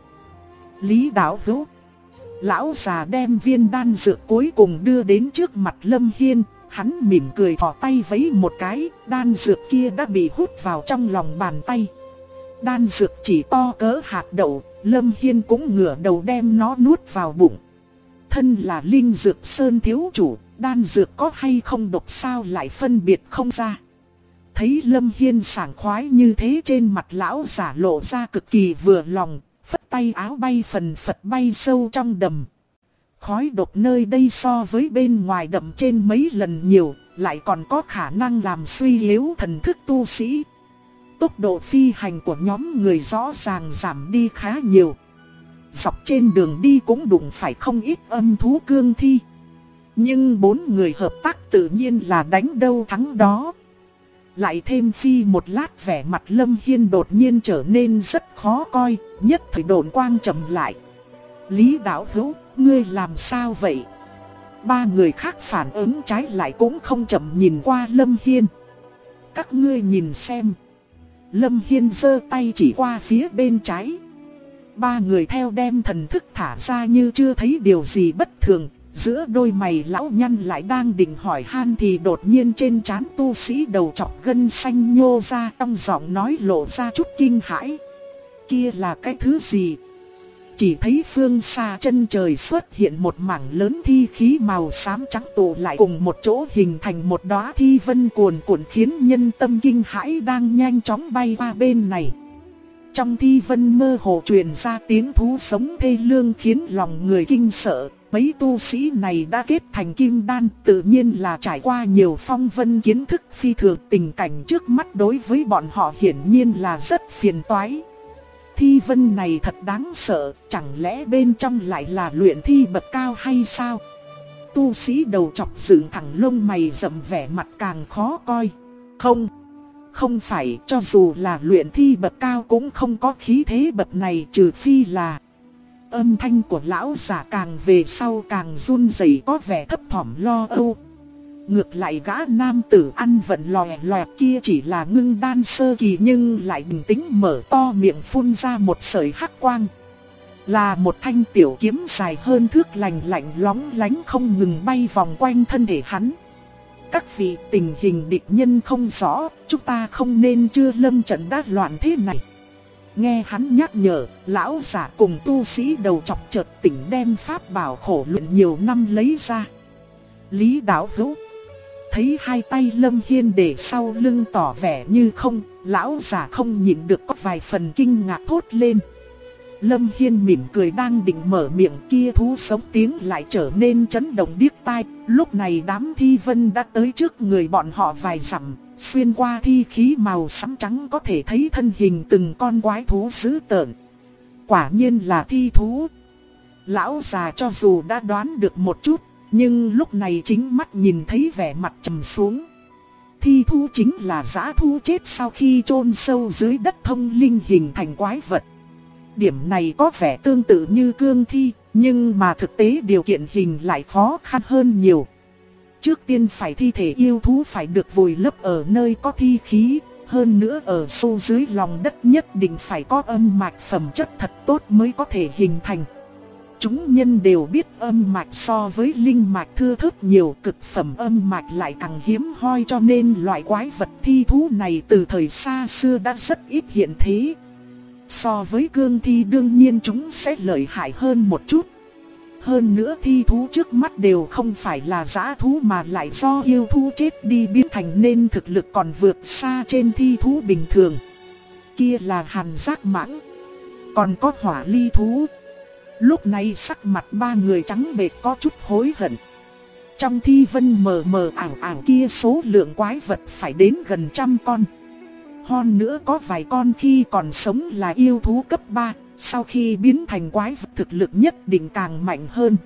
Lý đạo hữu. Lão già đem viên đan dược cuối cùng đưa đến trước mặt Lâm Hiên. Hắn mỉm cười thò tay vẫy một cái, đan dược kia đã bị hút vào trong lòng bàn tay. Đan dược chỉ to cỡ hạt đậu, Lâm Hiên cũng ngửa đầu đem nó nuốt vào bụng. Thân là Linh Dược Sơn thiếu chủ, đan dược có hay không độc sao lại phân biệt không ra. Thấy Lâm Hiên sảng khoái như thế, trên mặt lão giả lộ ra cực kỳ vừa lòng, phất tay áo bay phần phật bay sâu trong đầm. Khói độc nơi đây so với bên ngoài đậm trên mấy lần nhiều, lại còn có khả năng làm suy yếu thần thức tu sĩ. Tốc độ phi hành của nhóm người rõ ràng giảm đi khá nhiều. Dọc trên đường đi cũng đụng phải không ít âm thú cương thi. Nhưng 4 người hợp tác tự nhiên là đánh đâu thắng đó. Lại thêm phi một lát, vẻ mặt Lâm Hiên đột nhiên trở nên rất khó coi, nhất thời độn quang chậm lại. Lý đạo hữu, ngươi làm sao vậy? 3 người khác phản ứng trái lại cũng không chậm nhìn qua Lâm Hiên. Các ngươi nhìn xem. Lâm Hiên giơ tay chỉ qua phía bên trái. 3 người theo đem thần thức thả ra như chưa thấy điều gì bất thường. Giữa đôi mày lão nhăn lại đang định hỏi han thì đột nhiên trên trán tu sĩ đầu chọc gân xanh nhô ra, trong giọng nói lộ ra chút kinh hãi. Kia là cái thứ gì? Chỉ thấy phương xa chân trời xuất hiện một mảng lớn thi khí màu xám trắng tụ lại cùng một chỗ, hình thành một đóa thi vân cuồn cuộn khiến nhân tâm kinh hãi, đang nhanh chóng bay qua bên này. Trong thi vân mơ hồ truyền ra tiếng thú sống thê lương khiến lòng người kinh sợ. Mấy tu sĩ này đã kết thành kim đan, tự nhiên là trải qua nhiều phong vân kiến thức phi thường, tình cảnh trước mắt đối với bọn họ hiển nhiên là rất phiền toái. Thi vân này thật đáng sợ, chẳng lẽ bên trong lại là luyện thi bậc cao hay sao? Tu sĩ đầu chọc dựng thẳng lông mày rậm, vẻ mặt càng khó coi. Không phải, cho dù là luyện thi bậc cao cũng không có khí thế bậc này, trừ phi là Âm thanh của lão già càng về sau càng run rẩy, có vẻ thấp thỏm lo âu. Ngược lại gã nam tử ăn vận lòe loẹt kia chỉ là ngưng đan sơ kỳ nhưng lại bình tĩnh mở to miệng phun ra một sợi hắc quang. Là một thanh tiểu kiếm dài hơn thước lạnh lạnh lóng lánh không ngừng bay vòng quanh thân thể hắn. Các vị, tình hình địch nhân không rõ, chúng ta không nên chưa lâm trận đã loạn thế này. Nghe hắn nhắc nhở, lão giả cùng tu sĩ đầu chọc chợt tỉnh đem pháp bảo khổ luyện nhiều năm lấy ra. Lý đạo hữu thấy hai tay Lâm Hiên để sau lưng tỏ vẻ như không, lão giả không nhịn được có vài phần kinh ngạc thốt lên. Lâm Hiên mỉm cười đang định mở miệng, kia thú sống tiếng lại trở nên chấn động điếc tai. Lúc này đám thi vân đã tới trước người bọn họ vài dặm, xuyên qua thi khí màu xám trắng có thể thấy thân hình từng con quái thú dữ tợn. Quả nhiên là thi thú. Lão già cho dù đã đoán được một chút, nhưng lúc này chính mắt nhìn thấy vẻ mặt trầm xuống. Thi thú chính là dã thú chết sau khi chôn sâu dưới đất thông linh hình thành quái vật. Điểm này có vẻ tương tự như cương thi, nhưng mà thực tế điều kiện hình lại khó khăn hơn nhiều. Trước tiên phải thi thể yêu thú phải được vùi lấp ở nơi có thi khí, hơn nữa ở sâu dưới lòng đất nhất định phải có âm mạch phẩm chất thật tốt mới có thể hình thành. Chúng nhân đều biết âm mạch so với linh mạch thưa thớt nhiều, cực phẩm âm mạch lại càng hiếm hoi, cho nên loại quái vật thi thú này từ thời xa xưa đã rất ít hiện thế. So với cương thi đương nhiên chúng sẽ lợi hại hơn một chút. Hơn nữa thi thú trước mắt đều không phải là dã thú mà lại do yêu thú chết đi biến thành nên thực lực còn vượt xa trên thi thú bình thường. Kia là hàn giác mãng, còn có hỏa ly thú. Lúc này sắc mặt ba người trắng bệch có chút hối hận. Trong thi vân mờ mờ ảo ảo kia số lượng quái vật phải đến gần 100 con. Hơn nữa có vài con khi còn sống là yêu thú cấp 3, sau khi biến thành quái vật thực lực nhất định càng mạnh hơn.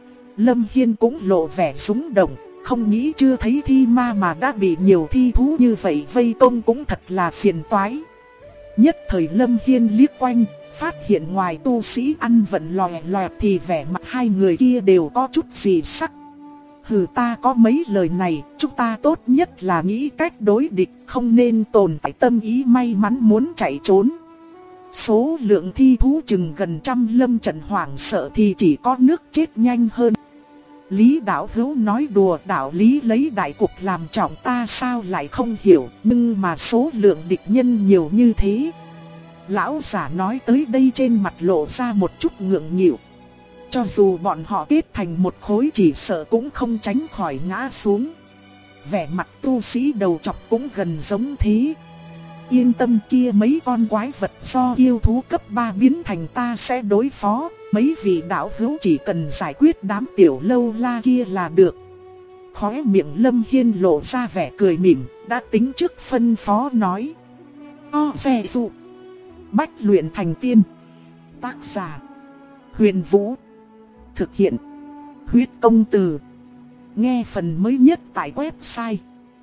Lâm Hiên cũng lộ vẻ rúng động, không nghĩ chưa thấy thi ma mà đã bị nhiều thi thú như vậy vây công cũng thật là phiền toái. Nhất thời Lâm Hiên liếc quanh, phát hiện ngoài tu sĩ ăn vận lòe loẹt thì vẻ mặt hai người kia đều có chút gì sắc. Hừ, ta có mấy lời này, chúng ta tốt nhất là nghĩ cách đối địch, không nên tồn tại tâm ý may mắn muốn chạy trốn. Số lượng thi thú chừng gần 100, lâm trận hoảng sợ thì chỉ có nước chết nhanh hơn. Lý đạo hữu nói đùa, đạo lý lấy đại cục làm trọng, ta sao lại không hiểu, nhưng mà số lượng địch nhân nhiều như thế. Lão giả nói tới đây trên mặt lộ ra một chút ngượng nghịu. Cho dù bọn họ kết thành một khối chỉ sợ cũng không tránh khỏi ngã xuống. Vẻ mặt tu sĩ đầu chọc cũng gần giống thế. Yên tâm, kia mấy con quái vật do yêu thú cấp 3 biến thành ta sẽ đối phó. Mấy vị đạo hữu chỉ cần giải quyết đám tiểu lâu la kia là được. Khóe miệng Lâm Hiên lộ ra vẻ cười mỉm, đã tính trước phân phó nói. Xe dụ bách luyện thành tiên. Tác giả Huyền Vũ. Thực hiện Huyết Công Từ. Nghe phần mới nhất tại website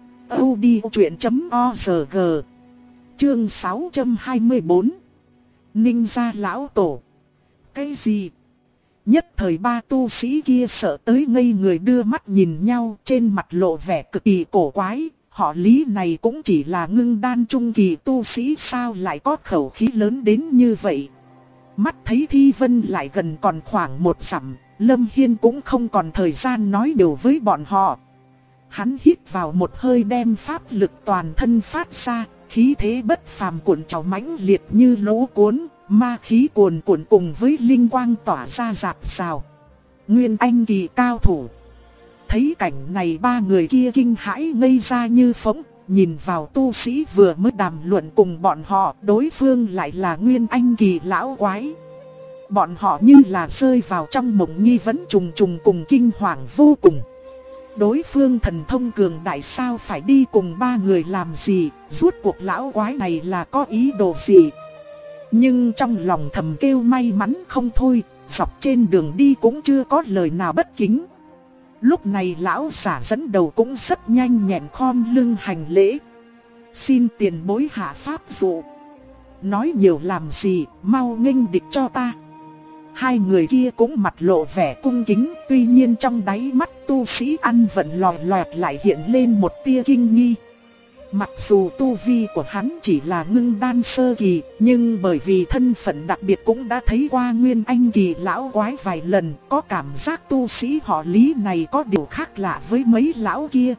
audiochuyện.org. Chương 624. Ninh gia lão tổ. Cái gì? Nhất thời ba tu sĩ kia sợ tới ngây người, đưa mắt nhìn nhau, trên mặt lộ vẻ cực kỳ cổ quái. Họ Lý này cũng chỉ là ngưng đan trung kỳ tu sĩ, sao lại có khẩu khí lớn đến như vậy? Mắt thấy thi vân lại gần còn khoảng 1 dặm, Lâm Hiên cũng không còn thời gian nói điều với bọn họ. Hắn hít vào một hơi đem pháp lực toàn thân phát ra, khí thế bất phàm cuộn trào mãnh liệt như lũ cuốn, ma khí cuồn cuộn cùng với linh quang tỏa ra rạc rào. Nguyên anh kỳ cao thủ. Thấy cảnh này ba người kia kinh hãi ngây ra như phỗng, nhìn vào tu sĩ vừa mới đàm luận cùng bọn họ, đối phương lại là Nguyên anh kỳ lão quái. Bọn họ như là rơi vào trong mộng nghi vấn trùng trùng cùng kinh hoàng vô cùng. Đối phương thần thông cường đại sao phải đi cùng ba người làm gì, rốt cuộc lão quái này là có ý đồ gì. Nhưng trong lòng thầm kêu may mắn không thôi, dọc trên đường đi cũng chưa có lời nào bất kính. Lúc này lão giả dẫn đầu cũng rất nhanh nhẹn khom lưng hành lễ. Xin tiền bối hạ pháp dụ. Nói nhiều làm gì, mau nghênh địch cho ta. Hai người kia cũng mặt lộ vẻ cung kính, tuy nhiên trong đáy mắt tu sĩ ăn vận lòi loẹt lại hiện lên một tia kinh nghi. Mặc dù tu vi của hắn chỉ là ngưng đan sơ kỳ, nhưng bởi vì thân phận đặc biệt cũng đã thấy qua Nguyên Anh kỳ lão quái vài lần, có cảm giác tu sĩ họ Lý này có điều khác lạ với mấy lão kia.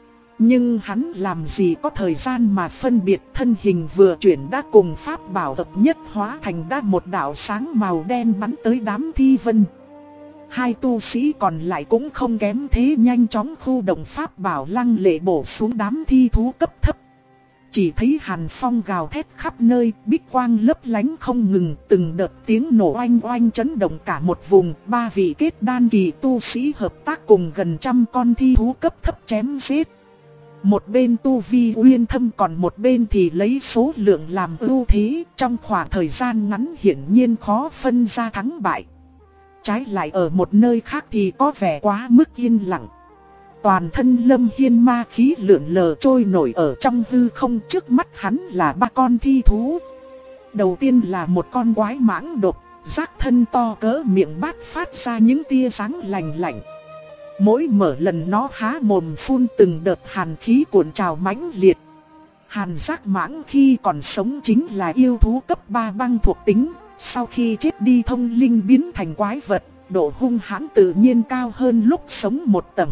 Nhưng hắn làm gì có thời gian mà phân biệt, thân hình vừa chuyển đã cùng pháp bảo hợp nhất hóa thành đã một đạo sáng màu đen bắn tới đám thi vân. Hai tu sĩ còn lại cũng không kém thế, nhanh chóng khu động pháp bảo lăng lệ bổ xuống đám thi thú cấp thấp. Chỉ thấy hàn phong gào thét khắp nơi, bích quang lấp lánh không ngừng, từng đợt tiếng nổ oanh oanh chấn động cả một vùng. Ba vị kết đan kỳ tu sĩ hợp tác cùng gần trăm con thi thú cấp thấp chém giết. Một bên tu vi uyên thâm, còn một bên thì lấy số lượng làm ưu thế, trong khoảng thời gian ngắn hiển nhiên khó phân ra thắng bại. Trái lại ở một nơi khác thì có vẻ quá mức yên lặng. Toàn thân Lâm Hiên ma khí lượn lờ trôi nổi ở trong hư không, trước mắt hắn là ba con thi thú. Đầu tiên là một con quái mãng độc, rác thân to cỡ miệng bát phát ra những tia sáng lạnh lạnh. Mỗi mở lần nó há mồm phun từng đợt hàn khí cuộn trào mãnh liệt. Hàn giác mãng khi còn sống chính là yêu thú cấp 3 băng thuộc tính, sau khi chết đi thông linh biến thành quái vật, độ hung hãn tự nhiên cao hơn lúc sống một tầng.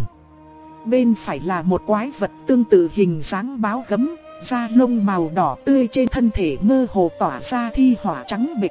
Bên phải là một quái vật tương tự hình dáng báo gấm, da lông màu đỏ tươi, trên thân thể mơ hồ tỏa ra thi hỏa trắng bệch.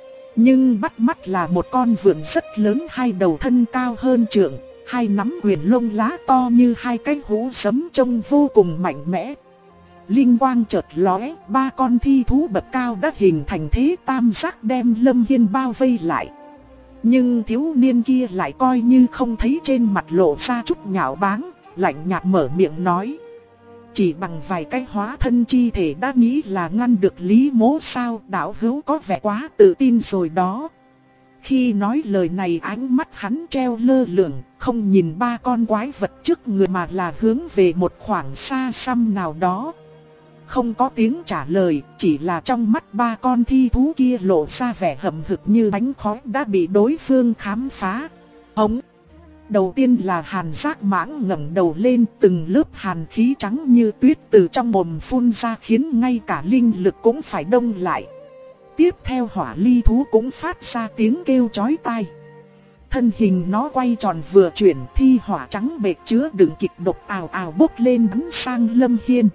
Nhưng bắt mắt là một con vượn rất lớn, hai đầu thân cao hơn trượng, hai nắm quyền lông lá to như hai cái hũ sấm, trông vô cùng mạnh mẽ. Linh quang chợt lóe, ba con thi thú bậc cao đã hình thành thế tam giác đem Lâm Hiên bao vây lại. Nhưng thiếu niên kia lại coi như không thấy, trên mặt lộ ra chút nhạo báng, lạnh nhạt mở miệng nói: chỉ bằng vài cái hóa thân chi thể đã nghĩ là ngăn được Lý Mỗ sao? Đạo hữu có vẻ quá tự tin rồi đó. Khi nói lời này, ánh mắt hắn treo lơ lửng, không nhìn ba con quái vật trước người mà là hướng về một khoảng xa xăm nào đó. Không có tiếng trả lời, chỉ là trong mắt ba con thi thú kia lộ ra vẻ hậm hực như bánh khói đã bị đối phương khám phá. Hống! Đầu tiên là hàn giác mãng ngẩng đầu lên, từng lớp hàn khí trắng như tuyết từ trong mồm phun ra khiến ngay cả linh lực cũng phải đông lại. Tiếp theo hỏa ly thú cũng phát ra tiếng kêu chói tai. Thân hình nó quay tròn vừa chuyển, thi hỏa trắng bệt chứa đựng kịch độc ào ào bốc lên bắn sang Lâm Hiên.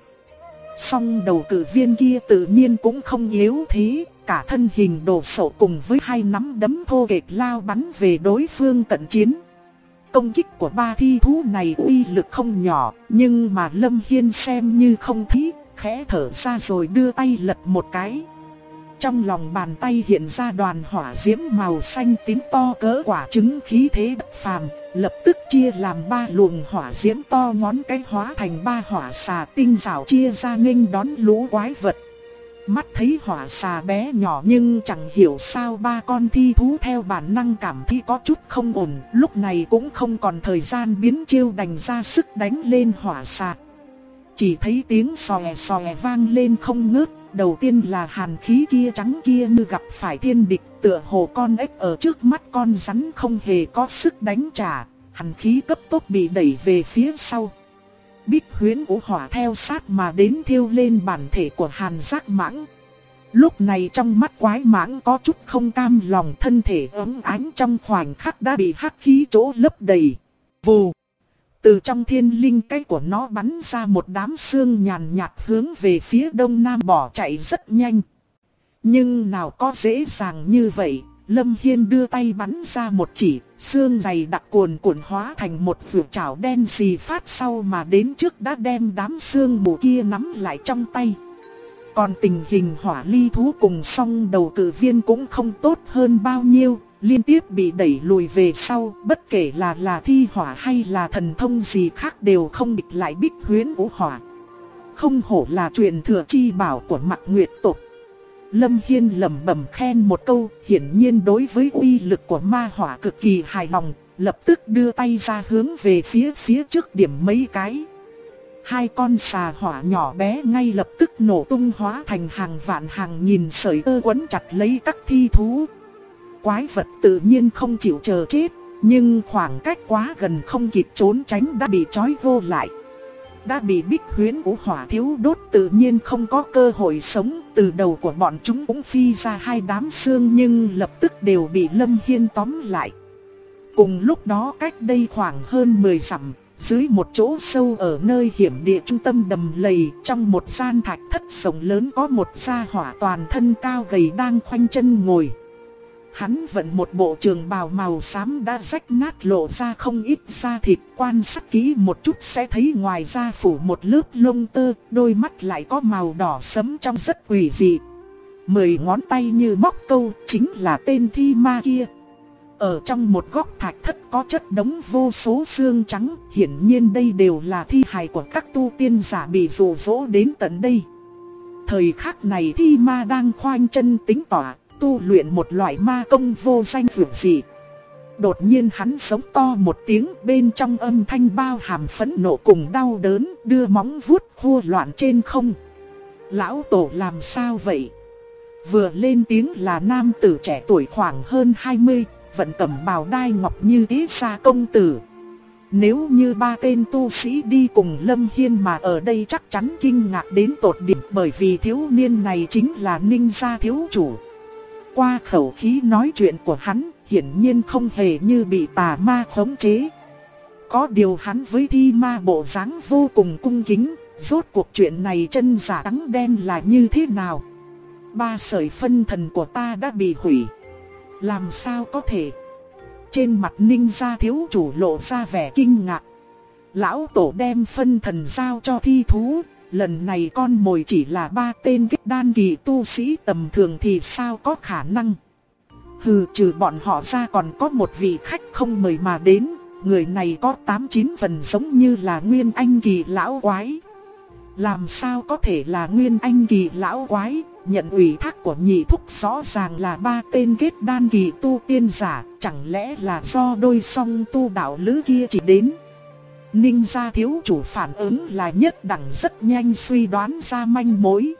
Song đầu cử viên kia tự nhiên cũng không yếu thế, cả thân hình đồ sộ cùng với hai nắm đấm thô kệch lao bắn về đối phương cận chiến. Công kích của ba thi thú này uy lực không nhỏ, nhưng mà Lâm Hiên xem như không thấy, khẽ thở ra rồi đưa tay lật một cái. Trong lòng bàn tay hiện ra đoàn hỏa diễm màu xanh tím to cỡ quả trứng, khí thế bất phàm, lập tức chia làm ba luồng hỏa diễm to ngón cái hóa thành ba hỏa xà tinh rào chia ra nghênh đón lũ quái vật. Mắt thấy hỏa xà bé nhỏ nhưng chẳng hiểu sao ba con thi thú theo bản năng cảm thấy có chút không ổn, lúc này cũng không còn thời gian biến chiêu, đành ra sức đánh lên hỏa xà. Chỉ thấy tiếng xòe xòe vang lên không ngớt. Đầu tiên là hàn khí kia trắng kia như gặp phải thiên địch, tựa hồ con ếch ở trước mắt con rắn không hề có sức đánh trả, hàn khí cấp tốc bị đẩy về phía sau. Bích huyễn của hỏa theo sát mà đến thiêu lên bản thể của hàn giác mãng. Lúc này trong mắt quái mãng có chút không cam lòng, thân thể ấm ánh trong khoảnh khắc đã bị hắc khí chỗ lấp đầy. Vù! Từ trong thiên linh cái của nó bắn ra một đám sương nhàn nhạt hướng về phía đông nam bỏ chạy rất nhanh. Nhưng nào có dễ dàng như vậy, Lâm Hiên đưa tay bắn ra một chỉ, sương dày đặc cuồn cuộn hóa thành một vượt chảo đen xì phát sau mà đến trước đã đem đám sương mù kia nắm lại trong tay. Còn tình hình hỏa ly thú cùng song đầu cử viên cũng không tốt hơn bao nhiêu, liên tiếp bị đẩy lùi về sau, bất kể là thi hỏa hay là thần thông gì khác đều không địch lại bích huyễn vũ hỏa. Không hổ là truyền thừa chi bảo của Mạc Nguyệt tộc. Lâm Hiên lẩm bẩm khen một câu, hiển nhiên đối với uy lực của ma hỏa cực kỳ hài lòng, lập tức đưa tay ra hướng về phía trước điểm mấy cái. Hai con xà hỏa nhỏ bé ngay lập tức nổ tung hóa thành hàng vạn hàng nghìn sợi tơ quấn chặt lấy các thi thú. quái vật tự nhiên không chịu chờ chết, nhưng khoảng cách quá gần không kịp trốn tránh đã bị trói vô lại. Đã bị Bích Huyễn Vũ Hỏa thiếu đốt tự nhiên không có cơ hội sống, từ đầu của bọn chúng cũng phi ra hai đám xương nhưng lập tức đều bị Lâm Hiên tóm lại. Cùng lúc đó cách đây khoảng hơn 10 dặm, dưới một chỗ sâu ở nơi hiểm địa trung tâm đầm lầy, trong một gian thạch thất rộng lớn có một gia hỏa toàn thân cao gầy đang khoanh chân ngồi. Hắn vận một bộ trường bào màu xám đã rách nát lộ ra không ít da thịt, quan sát kỹ một chút sẽ thấy ngoài da phủ một lớp lông tơ, đôi mắt lại có màu đỏ sẫm trông rất quỷ dị. 10 ngón tay như móc câu, chính là tên thi ma kia. Ở trong một góc thạch thất có chất đống vô số xương trắng, hiển nhiên đây đều là thi hài của các tu tiên giả bị dụ dỗ đến tận đây. Thời khắc này thi ma đang khoanh chân tính tỏa, tu luyện một loại ma công vô danh dữ dị. Đột nhiên hắn giống to một tiếng, bên trong âm thanh bao hàm phẫn nộ cùng đau đớn, đưa móng vuốt khua loạn trên không. Lão tổ làm sao vậy? Vừa lên tiếng là nam tử trẻ tuổi khoảng hơn 20, vận cẩm bào đai ngọc như thế xa công tử. Nếu như ba tên tu sĩ đi cùng Lâm Hiên mà ở đây chắc chắn kinh ngạc đến tột điểm, bởi vì thiếu niên này chính là Ninh gia thiếu chủ. Qua khẩu khí nói chuyện của hắn, hiển nhiên không hề như bị tà ma khống chế. Có điều hắn với thi ma bộ dáng vô cùng cung kính, rốt cuộc chuyện này chân giả trắng đen là như thế nào? 3 sợi phân thần của ta đã bị hủy. Làm sao có thể? Trên mặt Ninh gia thiếu chủ lộ ra vẻ kinh ngạc. Lão tổ đem phân thần giao cho thi thú, lần này con mồi chỉ là 3 tên kết đan kỳ tu sĩ tầm thường thì sao có khả năng? Hừ, trừ bọn họ ra còn có một vị khách không mời mà đến, người này có 8-9 phần giống như là Nguyên Anh kỳ lão quái. Làm sao có thể là Nguyên Anh kỳ lão quái? Nhận ủy thác của nhị thúc rõ ràng là 3 tên kết đan kỳ tu tiên giả, chẳng lẽ là do đôi song tu đạo lữ kia chỉ đến? Ninh gia thiếu chủ phản ứng là nhất đẳng rất nhanh suy đoán ra manh mối.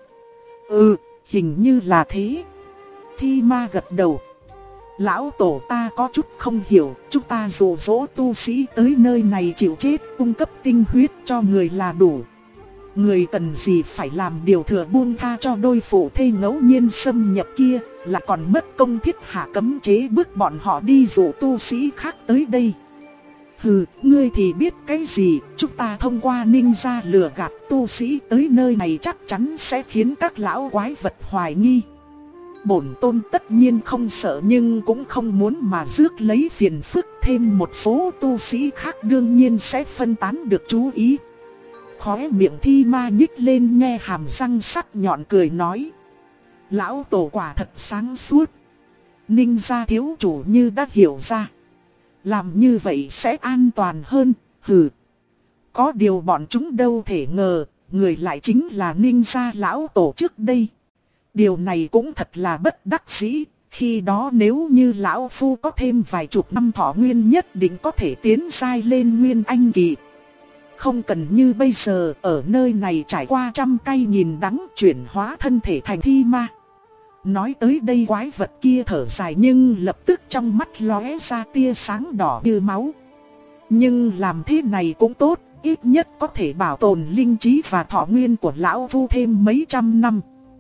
Hình như là thế. Thi ma gật đầu. Lão tổ ta có chút không hiểu, chúng ta dụ dỗ tu sĩ tới nơi này chịu chết, cung cấp tinh huyết cho người là đủ. Người cần gì phải làm điều thừa buông tha cho đôi phụ thê ngẫu nhiên xâm nhập kia, là còn mất công thiết hạ cấm chế bước bọn họ đi dụ tu sĩ khác tới đây. Hừ, ngươi thì biết cái gì, chúng ta thông qua Ninh gia lừa gạt tu sĩ tới nơi này chắc chắn sẽ khiến các lão quái vật hoài nghi. Bổn tôn tất nhiên không sợ nhưng cũng không muốn mà rước lấy phiền phức, thêm một số tu sĩ khác đương nhiên sẽ phân tán được chú ý. Khóe miệng thi ma nhích lên nghe hàm răng sắc nhọn cười nói. Lão tổ quả thật sáng suốt. Ninh gia thiếu chủ như đã hiểu ra. Làm như vậy sẽ an toàn hơn, hừ. Có điều bọn chúng đâu thể ngờ, người lại chính là Ninh gia lão tổ trước đây. Điều này cũng thật là bất đắc dĩ, khi đó nếu như lão phu có thêm vài chục năm thọ nguyên nhất định có thể tiến giai lên Nguyên Anh kỳ. Không cần như bây giờ ở nơi này trải qua trăm cay nghìn đắng chuyển hóa thân thể thành thi ma. Nói tới đây quái vật kia thở dài nhưng lập tức trong mắt lóe ra tia sáng đỏ như máu. Nhưng làm thế này cũng tốt, ít nhất có thể bảo tồn linh trí và thọ nguyên của lão phu thêm mấy trăm năm.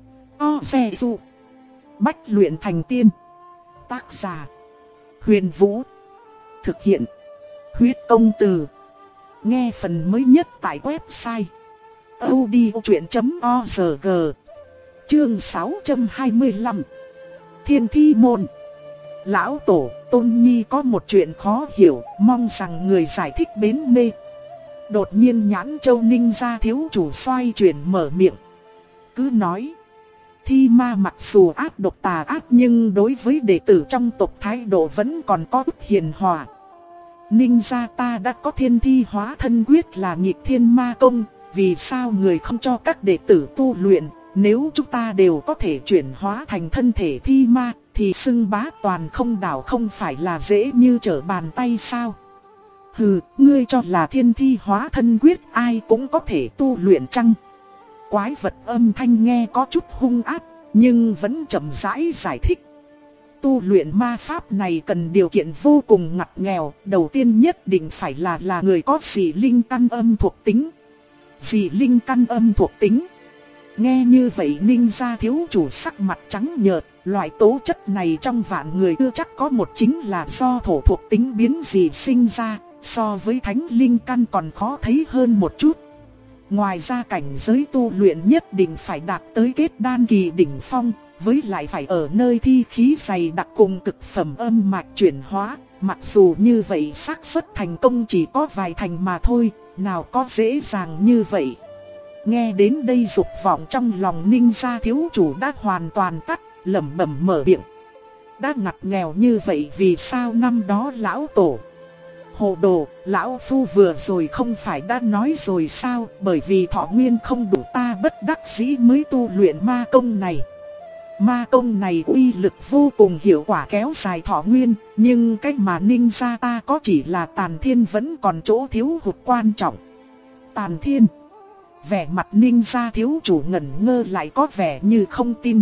Xe dụ Bách luyện thành tiên. Tác giả Huyền Vũ. Thực hiện Huyết Công Từ. Nghe phần mới nhất tại website audiochuyện.org. Chương 625 Thiên Thi Môn. Lão tổ, Tôn Nhi có một chuyện khó hiểu, mong rằng người giải thích bến mê. Đột nhiên Nhãn Châu Ninh gia thiếu chủ xoay chuyển mở miệng. Cứ nói, thi ma mặc dù ác độc tà ác nhưng đối với đệ tử trong tộc thái độ vẫn còn có chút hiền hòa. Ninh gia ta đã có thiên thi hóa thân quyết là nghịch thiên ma công, vì sao người không cho các đệ tử tu luyện? Nếu chúng ta đều có thể chuyển hóa thành thân thể thi ma, thì xưng bá toàn không đảo không phải là dễ như trở bàn tay sao? Hừ, ngươi cho là thiên thi hóa thân quyết ai cũng có thể tu luyện chăng? Quái vật âm thanh nghe có chút hung ác, nhưng vẫn chậm rãi giải thích. tu luyện ma pháp này cần điều kiện vô cùng ngặt nghèo. Đầu tiên nhất định phải là người có dị linh căn âm thuộc tính. Dị linh căn âm thuộc tính. Nghe như vậy Ninh gia thiếu chủ sắc mặt trắng nhợt. Loại tố chất này trong vạn người chưa chắc có một, chính là do thổ thuộc tính biến dị sinh ra. So với thánh linh căn còn khó thấy hơn một chút. Ngoài ra cảnh giới tu luyện nhất định phải đạt tới kết đan kỳ đỉnh phong. Với lại phải ở nơi thi khí dày đặc cùng cực phẩm âm mạch chuyển hóa. Mặc dù như vậy xác suất thành công chỉ có vài thành mà thôi, nào có dễ dàng như vậy. Nghe đến đây dục vọng trong lòng Ninh gia thiếu chủ đã hoàn toàn tắt, lẩm bẩm mở miệng. Đã ngặt nghèo như vậy vì sao năm đó lão tổ? Hồ đồ, lão phu vừa rồi không phải đã nói rồi sao? Bởi vì thọ nguyên không đủ ta bất đắc dĩ mới tu luyện ma công này. Ma công này uy lực vô cùng hiệu quả kéo dài thọ nguyên, nhưng cách mà Ninh gia ta có chỉ là tàn thiên vẫn còn chỗ thiếu hụt quan trọng. Tàn thiên. Vẻ mặt Ninh gia thiếu chủ ngẩn ngơ lại có vẻ như không tin.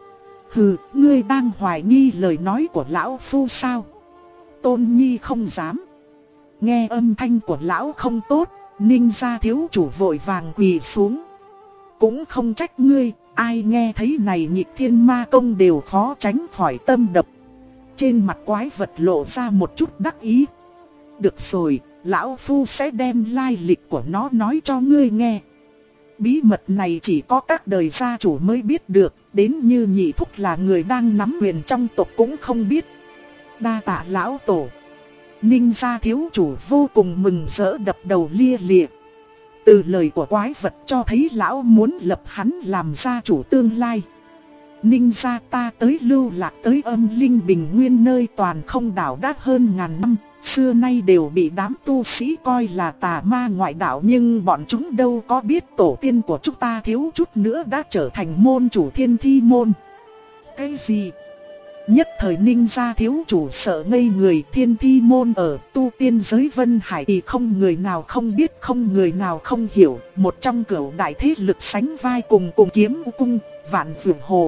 Hừ, ngươi đang hoài nghi lời nói của lão phu sao? Tôn Nhi không dám. Nghe âm thanh của lão không tốt, Ninh gia thiếu chủ vội vàng quỳ xuống. Cũng không trách ngươi, ai nghe thấy này nhịp thiên ma công đều khó tránh khỏi tâm độc. Trên mặt quái vật lộ ra một chút đắc ý. Được rồi, lão phu sẽ đem lai lịch của nó nói cho ngươi nghe. Bí mật này chỉ có các đời gia chủ mới biết được, đến như Nhị Thúc là người đang nắm quyền trong tộc cũng không biết. Đa tạ lão tổ. Ninh gia thiếu chủ vô cùng mừng rỡ đập đầu lia lịa. Từ lời của quái vật cho thấy lão muốn lập hắn làm gia chủ tương lai. Ninh gia ta tới lưu lạc tới âm linh bình nguyên nơi toàn không đảo đã hơn ngàn năm. Xưa nay đều bị đám tu sĩ coi là tà ma ngoại đạo, nhưng bọn chúng đâu có biết tổ tiên của chúng ta thiếu chút nữa đã trở thành môn chủ Thiên Thi môn. Cái gì? Nhất thời Ninh gia thiếu chủ sợ ngây người. Thiên Thi môn ở tu tiên giới Vân Hải thì không người nào không biết, không người nào không hiểu. Một trong cửu đại thế lực sánh vai cùng Kiếm U Cung, Vạn Dược Hồ.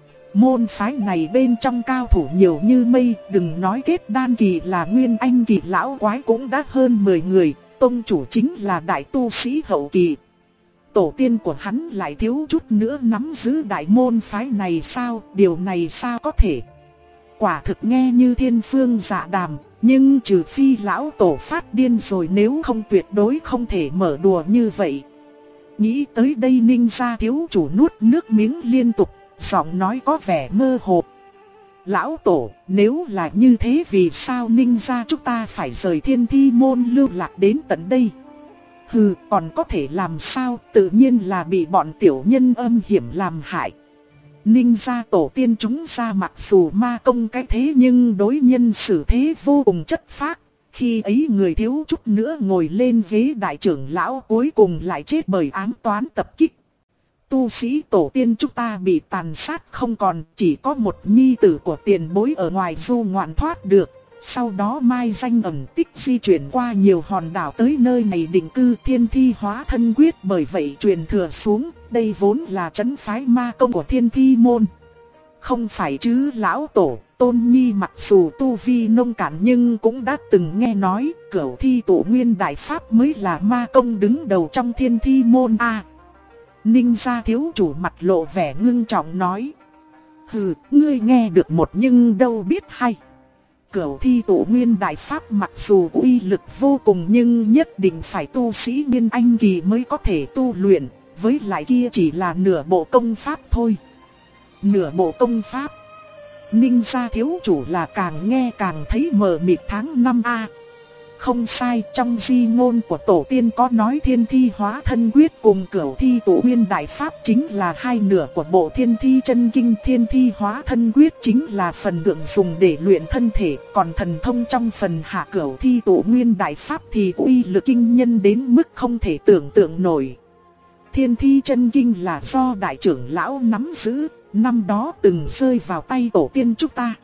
Môn phái này bên trong cao thủ nhiều như mây, đừng nói kết đan kỳ là nguyên anh kỳ lão quái cũng đã hơn 10 người, tông chủ chính là đại tu sĩ hậu kỳ. Tổ tiên của hắn lại thiếu chút nữa nắm giữ đại môn phái này sao, điều này sao có thể? Quả thực nghe như thiên phương dạ đàm, nhưng trừ phi lão tổ phát điên rồi, nếu không tuyệt đối không thể mở đùa như vậy. Nghĩ tới đây Ninh gia thiếu chủ nuốt nước miếng liên tục. Giọng nói có vẻ mơ hồ. Lão tổ, nếu là như thế vì sao Ninh gia chúng ta phải rời Thiên Thi môn lưu lạc đến tận đây? Hừ, còn có thể làm sao, tự nhiên là bị bọn tiểu nhân âm hiểm làm hại. Ninh gia tổ tiên chúng ra mặc dù ma công cái thế nhưng đối nhân xử thế vô cùng chất phác. Khi ấy người thiếu chút nữa ngồi lên ghế đại trưởng lão, cuối cùng lại chết bởi ám toán tập kích. Tu sĩ tổ tiên chúng ta bị tàn sát không còn, chỉ có một nhi tử của tiền bối ở ngoài du ngoạn thoát được. Sau đó mai danh ẩn tích di chuyển qua nhiều hòn đảo tới nơi này định cư. Thiên Thi hóa thân quyết bởi vậy truyền thừa xuống. Đây vốn là trấn phái ma công của Thiên Thi môn. Không phải chứ lão tổ, Tôn Nhi mặc dù tu vi nông cạn nhưng cũng đã từng nghe nói Cửu Thi Tụ Nguyên Đại Pháp mới là ma công đứng đầu trong Thiên Thi môn a. Ninh gia thiếu chủ mặt lộ vẻ ngưng trọng nói. Hừ, ngươi nghe được một nhưng đâu biết hay. Cửu Thi Tụ Nguyên Đại Pháp mặc dù uy lực vô cùng nhưng nhất định phải tu sĩ nguyên anh kỳ mới có thể tu luyện. Với lại kia chỉ là nửa bộ công pháp thôi. Nửa bộ công pháp. Ninh gia thiếu chủ là càng nghe càng thấy mờ mịt. Tháng 5 a. Không sai, trong di ngôn của tổ tiên có nói Thiên Thi hóa thân quyết cùng Cửu Thi Tụ Nguyên Đại Pháp chính là hai nửa của bộ Thiên Thi chân kinh. Thiên Thi hóa thân quyết chính là phần lượng dùng để luyện thân thể, còn thần thông trong phần hạ Cửu Thi Tụ Nguyên Đại Pháp thì uy lực kinh nhân đến mức không thể tưởng tượng nổi. Thiên Thi chân kinh là do đại trưởng lão nắm giữ, năm đó từng rơi vào tay tổ tiên chúng ta.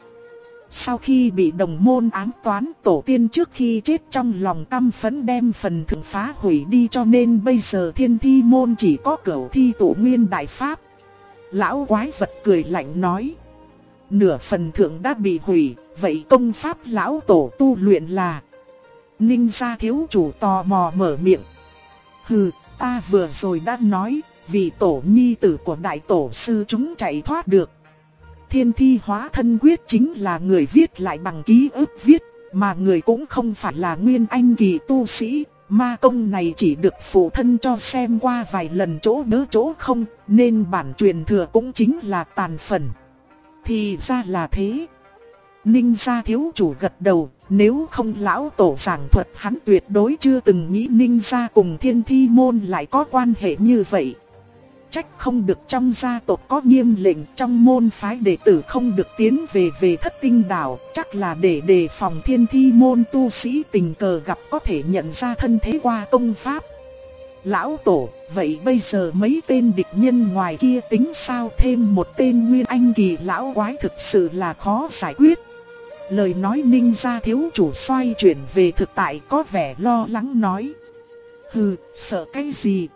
Sau khi bị đồng môn ám toán, tổ tiên trước khi chết trong lòng căm phẫn đem phần thượng phá hủy đi, cho nên bây giờ Thiên Thi môn chỉ có Cửu Thi Tụ Nguyên Đại Pháp. Lão quái vật cười lạnh nói. nửa phần thượng đã bị hủy, vậy công pháp lão tổ tu luyện là? Ninh gia thiếu chủ tò mò mở miệng. Hừ, ta vừa rồi đã nói, vì tổ nhi tử của đại tổ sư chúng chạy thoát được. Thiên thi hóa thân quyết chính là người viết lại bằng ký ức viết, mà người cũng không phải là nguyên anh kỳ tu sĩ. Ma công này chỉ được phụ thân cho xem qua vài lần chỗ đỡ chỗ không, nên bản truyền thừa cũng chính là tàn phần. Thì ra là thế. Ninh gia thiếu chủ gật đầu, nếu không lão tổ giảng thuật hắn tuyệt đối chưa từng nghĩ Ninh gia cùng Thiên Thi môn lại có quan hệ như vậy. Trách không được trong gia tộc có nghiêm lệnh trong môn phái đệ tử không được tiến về Thất Tinh đảo, chắc là để đề phòng Thiên Thi môn tu sĩ tình cờ gặp có thể nhận ra thân thế qua công pháp. Lão tổ, vậy bây giờ mấy tên địch nhân ngoài kia tính sao? Thêm một tên nguyên anh kỳ lão quái thực sự là khó giải quyết. Lời nói Ninh gia thiếu chủ xoay chuyển về thực tại, có vẻ lo lắng nói. Hừ, sợ cái gì?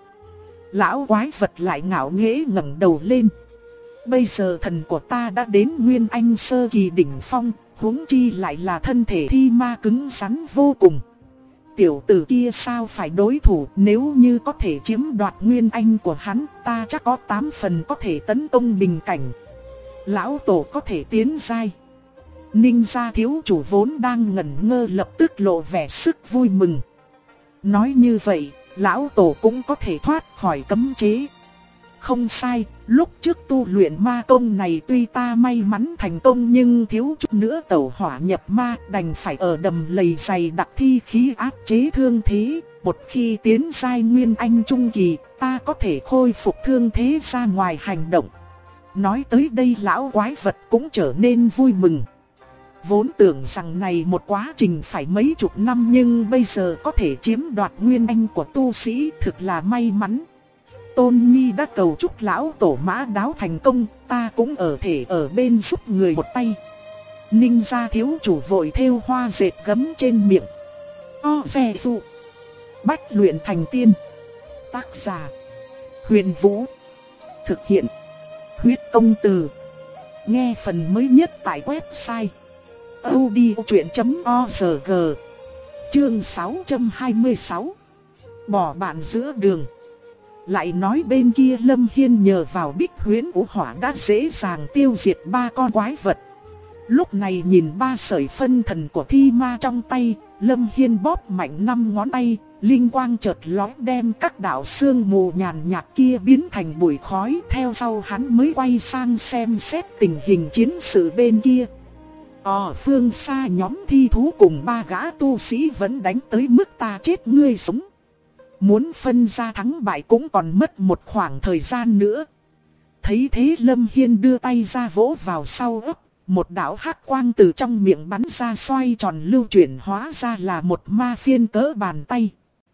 Lão quái vật lại ngạo nghễ ngẩng đầu lên. Bây giờ thần của ta đã đến nguyên anh sơ kỳ đỉnh phong, huống chi lại là thân thể thi ma cứng rắn vô cùng. Tiểu tử kia sao phải đối thủ? Nếu như có thể chiếm đoạt nguyên anh của hắn, ta chắc có 8 phần có thể tấn công bình cảnh. Lão tổ có thể tiến giai. Ninh gia thiếu chủ vốn đang ngẩn ngơ lập tức lộ vẻ sức vui mừng. Nói như vậy, lão tổ cũng có thể thoát khỏi cấm chế. Không sai, lúc trước tu luyện ma công này tuy ta may mắn thành công nhưng thiếu chút nữa tẩu hỏa nhập ma, đành phải ở đầm lầy dày đặc thi khí áp chế thương thế. Một khi tiến giai nguyên anh trung kỳ, ta có thể khôi phục thương thế ra ngoài hành động. Nói tới đây lão quái vật cũng trở nên vui mừng. Vốn tưởng rằng này một quá trình phải mấy chục năm, nhưng bây giờ có thể chiếm đoạt nguyên anh của tu sĩ thực là may mắn. Tôn Nhi đã cầu chúc lão tổ mã đáo thành công, ta cũng ở thể ở bên giúp người một tay. Ninh gia thiếu chủ vội thêu hoa dệt gấm trên miệng. Xe dụ. Bách luyện thành tiên. Tác giả: Huyền Vũ. Thực hiện: Huyết Công Từ. Nghe phần mới nhất tại website audiochuyện.org. Chương 626. Bỏ bạn giữa đường. Lại nói bên kia Lâm Hiên nhờ vào Bích Huyễn Vũ Hỏa đã dễ dàng tiêu diệt 3 con quái vật. Lúc này nhìn 3 sợi phân thần của thi ma trong tay, Lâm Hiên bóp mạnh 5 ngón tay, linh quang chợt lóe đem các đạo sương mù nhàn nhạt kia biến thành bụi khói. Theo sau hắn mới quay sang xem xét tình hình chiến sự bên kia. Phương xa nhóm thi thú cùng 3 gã tu sĩ vẫn đánh tới mức ta chết ngươi sống. Muốn phân ra thắng bại cũng còn mất một khoảng thời gian nữa. Thấy thế Lâm Hiên đưa tay ra vỗ vào sau ấp. Một đạo hắc quang từ trong miệng bắn ra xoay tròn lưu chuyển, hóa ra là một ma phiên cỡ bàn tay.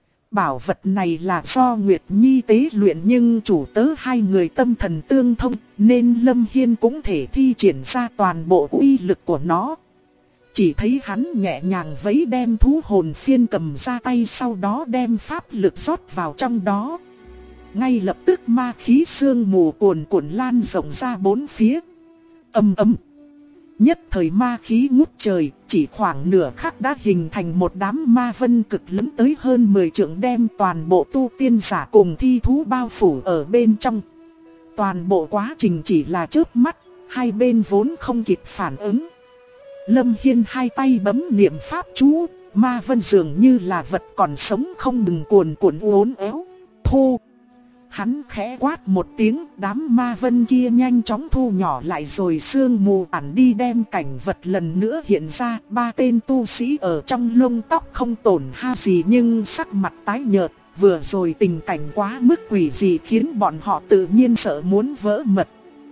Bảo vật này là do Nguyệt Nhi tế luyện, nhưng chủ tớ hai người tâm thần tương thông nên Lâm Hiên cũng thể thi triển ra toàn bộ uy lực của nó. Chỉ thấy hắn nhẹ nhàng vẫy đem thú hồn phiên cầm ra tay, sau đó đem pháp lực rót vào trong đó. Ngay lập tức ma khí sương mù cuồn cuộn lan rộng ra bốn phía. Ầm ầm. Nhất thời ma khí ngút trời, chỉ khoảng nửa khắc đã hình thành một đám ma vân cực lớn tới hơn 10 trượng, đem toàn bộ tu tiên giả cùng thi thú bao phủ ở bên trong. Toàn bộ quá trình chỉ là chớp mắt, hai bên vốn không kịp phản ứng. Lâm Hiên hai tay bấm niệm pháp chú, ma vân dường như là vật còn sống không ngừng cuồn cuộn uốn éo. Thu! Hắn khẽ quát một tiếng, đám ma vân kia nhanh chóng thu nhỏ lại rồi sương mù tản đi, đem cảnh vật lần nữa hiện ra. 3 tên tu sĩ ở trong lông tóc không tổn hao gì nhưng sắc mặt tái nhợt. Vừa rồi tình cảnh quá mức quỷ dị khiến bọn họ tự nhiên sợ muốn vỡ mật.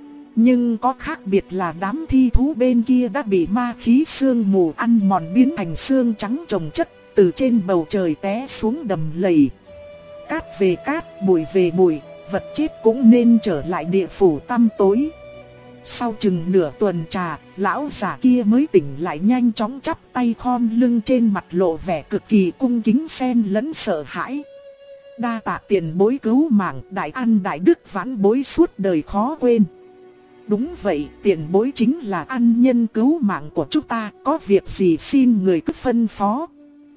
Nhưng có khác biệt là đám thi thú bên kia đã bị ma khí sương mù ăn mòn biến thành xương trắng chồng chất, từ trên bầu trời té xuống đầm lầy. Cát về cát, bụi về bụi, vật chết cũng nên trở lại địa phủ tăm tối. Sau chừng nửa tuần trà, lão giả kia mới tỉnh lại, nhanh chóng chắp tay khom lưng, trên mặt lộ vẻ cực kỳ cung kính xen lẫn sợ hãi. Đa tạ tiền bối cứu mạng, đại an đại đức vãn bối suốt đời khó quên. Đúng vậy, tiền bối chính là ân nhân cứu mạng của chúng ta, có việc gì xin người cứ phân phó.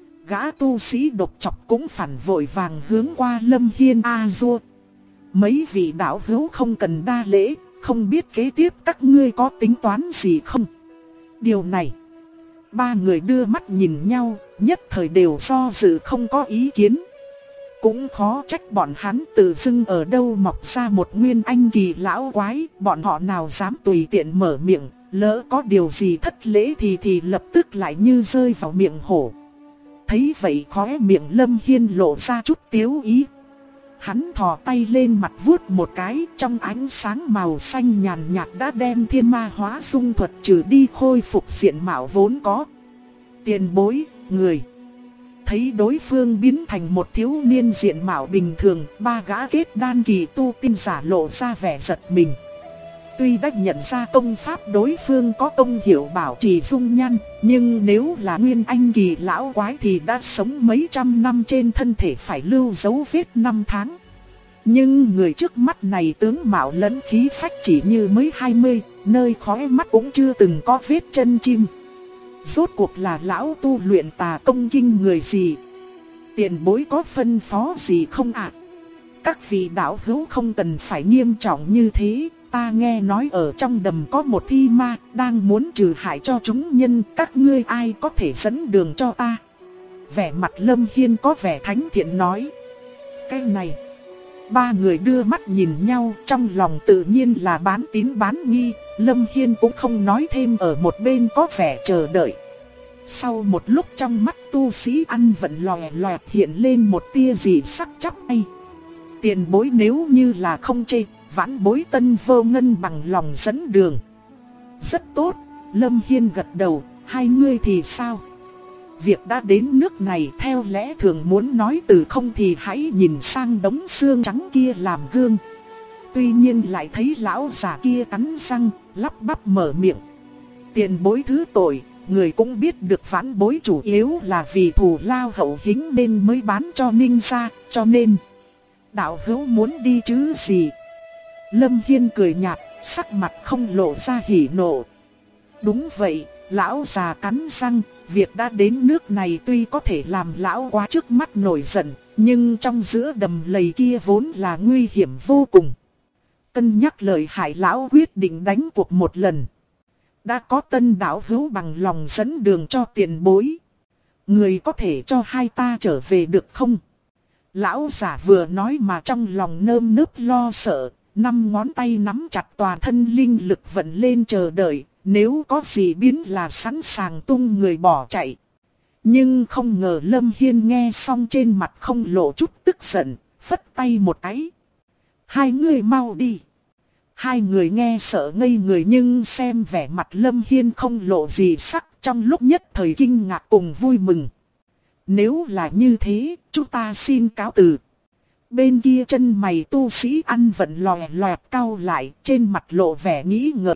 Gã tu sĩ độc chọc cũng phản vội vàng hướng qua Lâm Hiên A-dua. Mấy vị đạo hữu không cần đa lễ, không biết kế tiếp các ngươi có tính toán gì không? Điều này, ba người đưa mắt nhìn nhau, nhất thời đều do dự không có ý kiến. Cũng khó trách bọn hắn tự dưng ở đâu mọc ra một nguyên anh kỳ lão quái, bọn họ nào dám tùy tiện mở miệng, lỡ có điều gì thất lễ thì lập tức lại như rơi vào miệng hổ. Thấy vậy khóe miệng Lâm Hiên lộ ra chút tiếu ý. Hắn thò tay lên mặt vuốt một cái, trong ánh sáng màu xanh nhàn nhạt đã đem thiên ma hóa dung thuật trừ đi, khôi phục diện mạo vốn có. Tiền bối, người. Thấy đối phương biến thành một thiếu niên diện mạo bình thường, ba gã kết đan kỳ tu tiên giả lộ ra vẻ giật mình. Tuy đã nhận ra công pháp đối phương có công hiệu bảo trì dung nhan, nhưng nếu là nguyên anh kỳ lão quái thì đã sống mấy trăm năm, trên thân thể phải lưu dấu vết năm tháng. Nhưng người trước mắt này tướng mạo lẫn khí phách chỉ như mới 20, nơi khóe mắt cũng chưa từng có vết chân chim. Rốt cuộc là lão tu luyện tà công kinh người gì? Tiền bối có phân phó gì không ạ? Các vị đạo hữu không cần phải nghiêm trọng như thế. Ta nghe nói ở trong đầm có một thi ma đang muốn trừ hại cho chúng nhân, các ngươi ai có thể dẫn đường cho ta? Vẻ mặt Lâm Hiên có vẻ thánh thiện nói. Cái này, ba người đưa mắt nhìn nhau, trong lòng tự nhiên là bán tín bán nghi. Lâm Hiên cũng không nói thêm, ở một bên có vẻ chờ đợi. Sau một lúc trong mắt tu sĩ ăn vận lòe loẹt hiện lên một tia dị sắc, chắp tay. Tiền bối nếu như là không chê, vãn bối Tân Vô Ngân bằng lòng dẫn đường. Rất tốt, Lâm Hiên gật đầu, hai ngươi thì sao? Việc đã đến nước này, theo lẽ thường muốn nói từ không thì hãy nhìn sang đống xương trắng kia làm gương. Tuy nhiên lại thấy lão già kia cắn răng, lắp bắp mở miệng. Tiền bối thứ tội, người cũng biết được vãn bối chủ yếu là vì thù lao hậu hĩnh nên mới bán cho Ninh gia, cho nên đạo hữu muốn đi chứ gì? Lâm Hiên cười nhạt, sắc mặt không lộ ra hỉ nộ. Đúng vậy, lão già cắn răng, việc đã đến nước này tuy có thể làm lão quá trước mắt nổi giận, nhưng trong giữa đầm lầy kia vốn là nguy hiểm vô cùng. Cân nhắc lời hại, lão quyết định đánh cuộc một lần. Đã có Tân đạo hữu bằng lòng dẫn đường cho tiền bối, người có thể cho hai ta trở về được không? Lão giả vừa nói mà trong lòng nơm nớp lo sợ, năm ngón tay nắm chặt toàn thân linh lực vận lên chờ đợi, nếu có gì biến là sẵn sàng tung người bỏ chạy. Nhưng không ngờ Lâm Hiên nghe xong trên mặt không lộ chút tức giận, phất tay một cái. Hai người mau đi. Hai người nghe sợ ngây người, nhưng xem vẻ mặt Lâm Hiên không lộ gì sắc, trong lúc nhất thời kinh ngạc cùng vui mừng. Nếu là như thế, chúng ta xin cáo từ. Bên kia chân mày tu sĩ ăn vận lòe loẹt cau lại, trên mặt lộ vẻ nghĩ ngợi.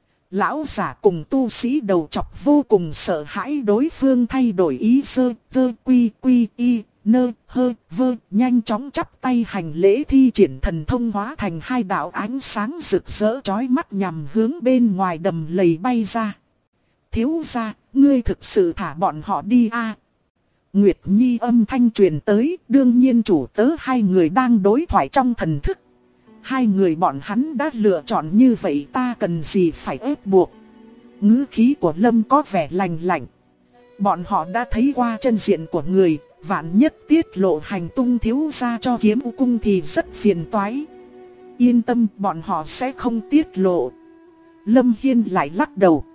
Lão giả cùng tu sĩ đầu chọc vô cùng sợ hãi đối phương thay đổi ý, dơ quy y nơ hơ vơ, nhanh chóng chắp tay hành lễ, thi triển thần thông hóa thành hai đạo ánh sáng rực rỡ chói mắt nhằm hướng bên ngoài đầm lầy bay ra. Thiếu gia, ngươi thực sự thả bọn họ đi à? Nguyệt Nhi âm thanh truyền tới, đương nhiên chủ tớ hai người đang đối thoại trong thần thức. Hai người bọn hắn đã lựa chọn như vậy, ta cần gì phải ép buộc. Ngữ khí của Lâm có vẻ lạnh lạnh. Bọn họ đã thấy qua chân diện của người, vạn nhất tiết lộ hành tung thiếu gia cho Kiếm U Cung thì rất phiền toái. Yên tâm, bọn họ sẽ không tiết lộ. Lâm Hiên lại lắc đầu.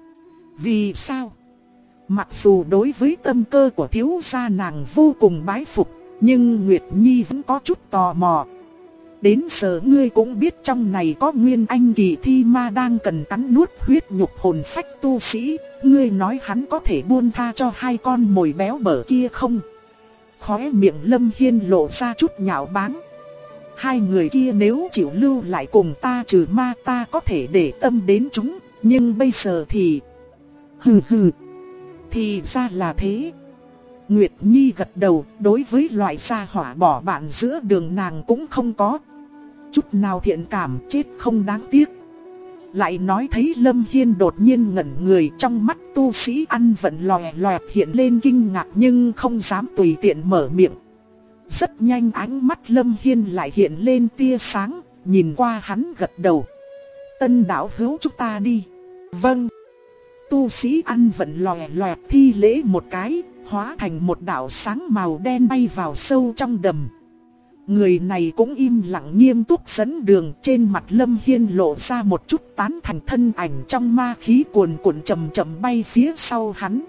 Vì sao? Mặc dù đối với tâm cơ của thiếu gia nàng vô cùng bái phục, nhưng Nguyệt Nhi vẫn có chút tò mò. Đến giờ ngươi cũng biết trong này có nguyên anh kỳ thi ma đang cần cắn nuốt huyết nhục hồn phách tu sĩ, ngươi nói hắn có thể buông tha cho hai con mồi béo bở kia không? Khóe miệng Lâm Hiên lộ ra chút nhạo báng. Hai người kia nếu chịu lưu lại cùng ta trừ ma, ta có thể để tâm đến chúng, nhưng bây giờ thì... Hừ, thì ra là thế. Nguyệt Nhi gật đầu, đối với loại gia hỏa bỏ bạn giữa đường nàng cũng không có chút nào thiện cảm, chết không đáng tiếc. Lại nói thấy Lâm Hiên đột nhiên ngẩn người, trong mắt tu sĩ ăn vận lòe loẹt hiện lên kinh ngạc nhưng không dám tùy tiện mở miệng. Rất nhanh ánh mắt Lâm Hiên lại hiện lên tia sáng, nhìn qua hắn gật đầu. Tân đạo hữu chúng ta đi. Vâng. Tu sĩ ăn vận lòe loẹt thi lễ một cái, hóa thành một đạo sáng màu đen bay vào sâu trong đầm. Người này cũng im lặng nghiêm túc dẫn đường, trên mặt Lâm Hiên lộ ra một chút tán thành, thân ảnh trong ma khí cuồn cuộn chậm chậm bay phía sau hắn.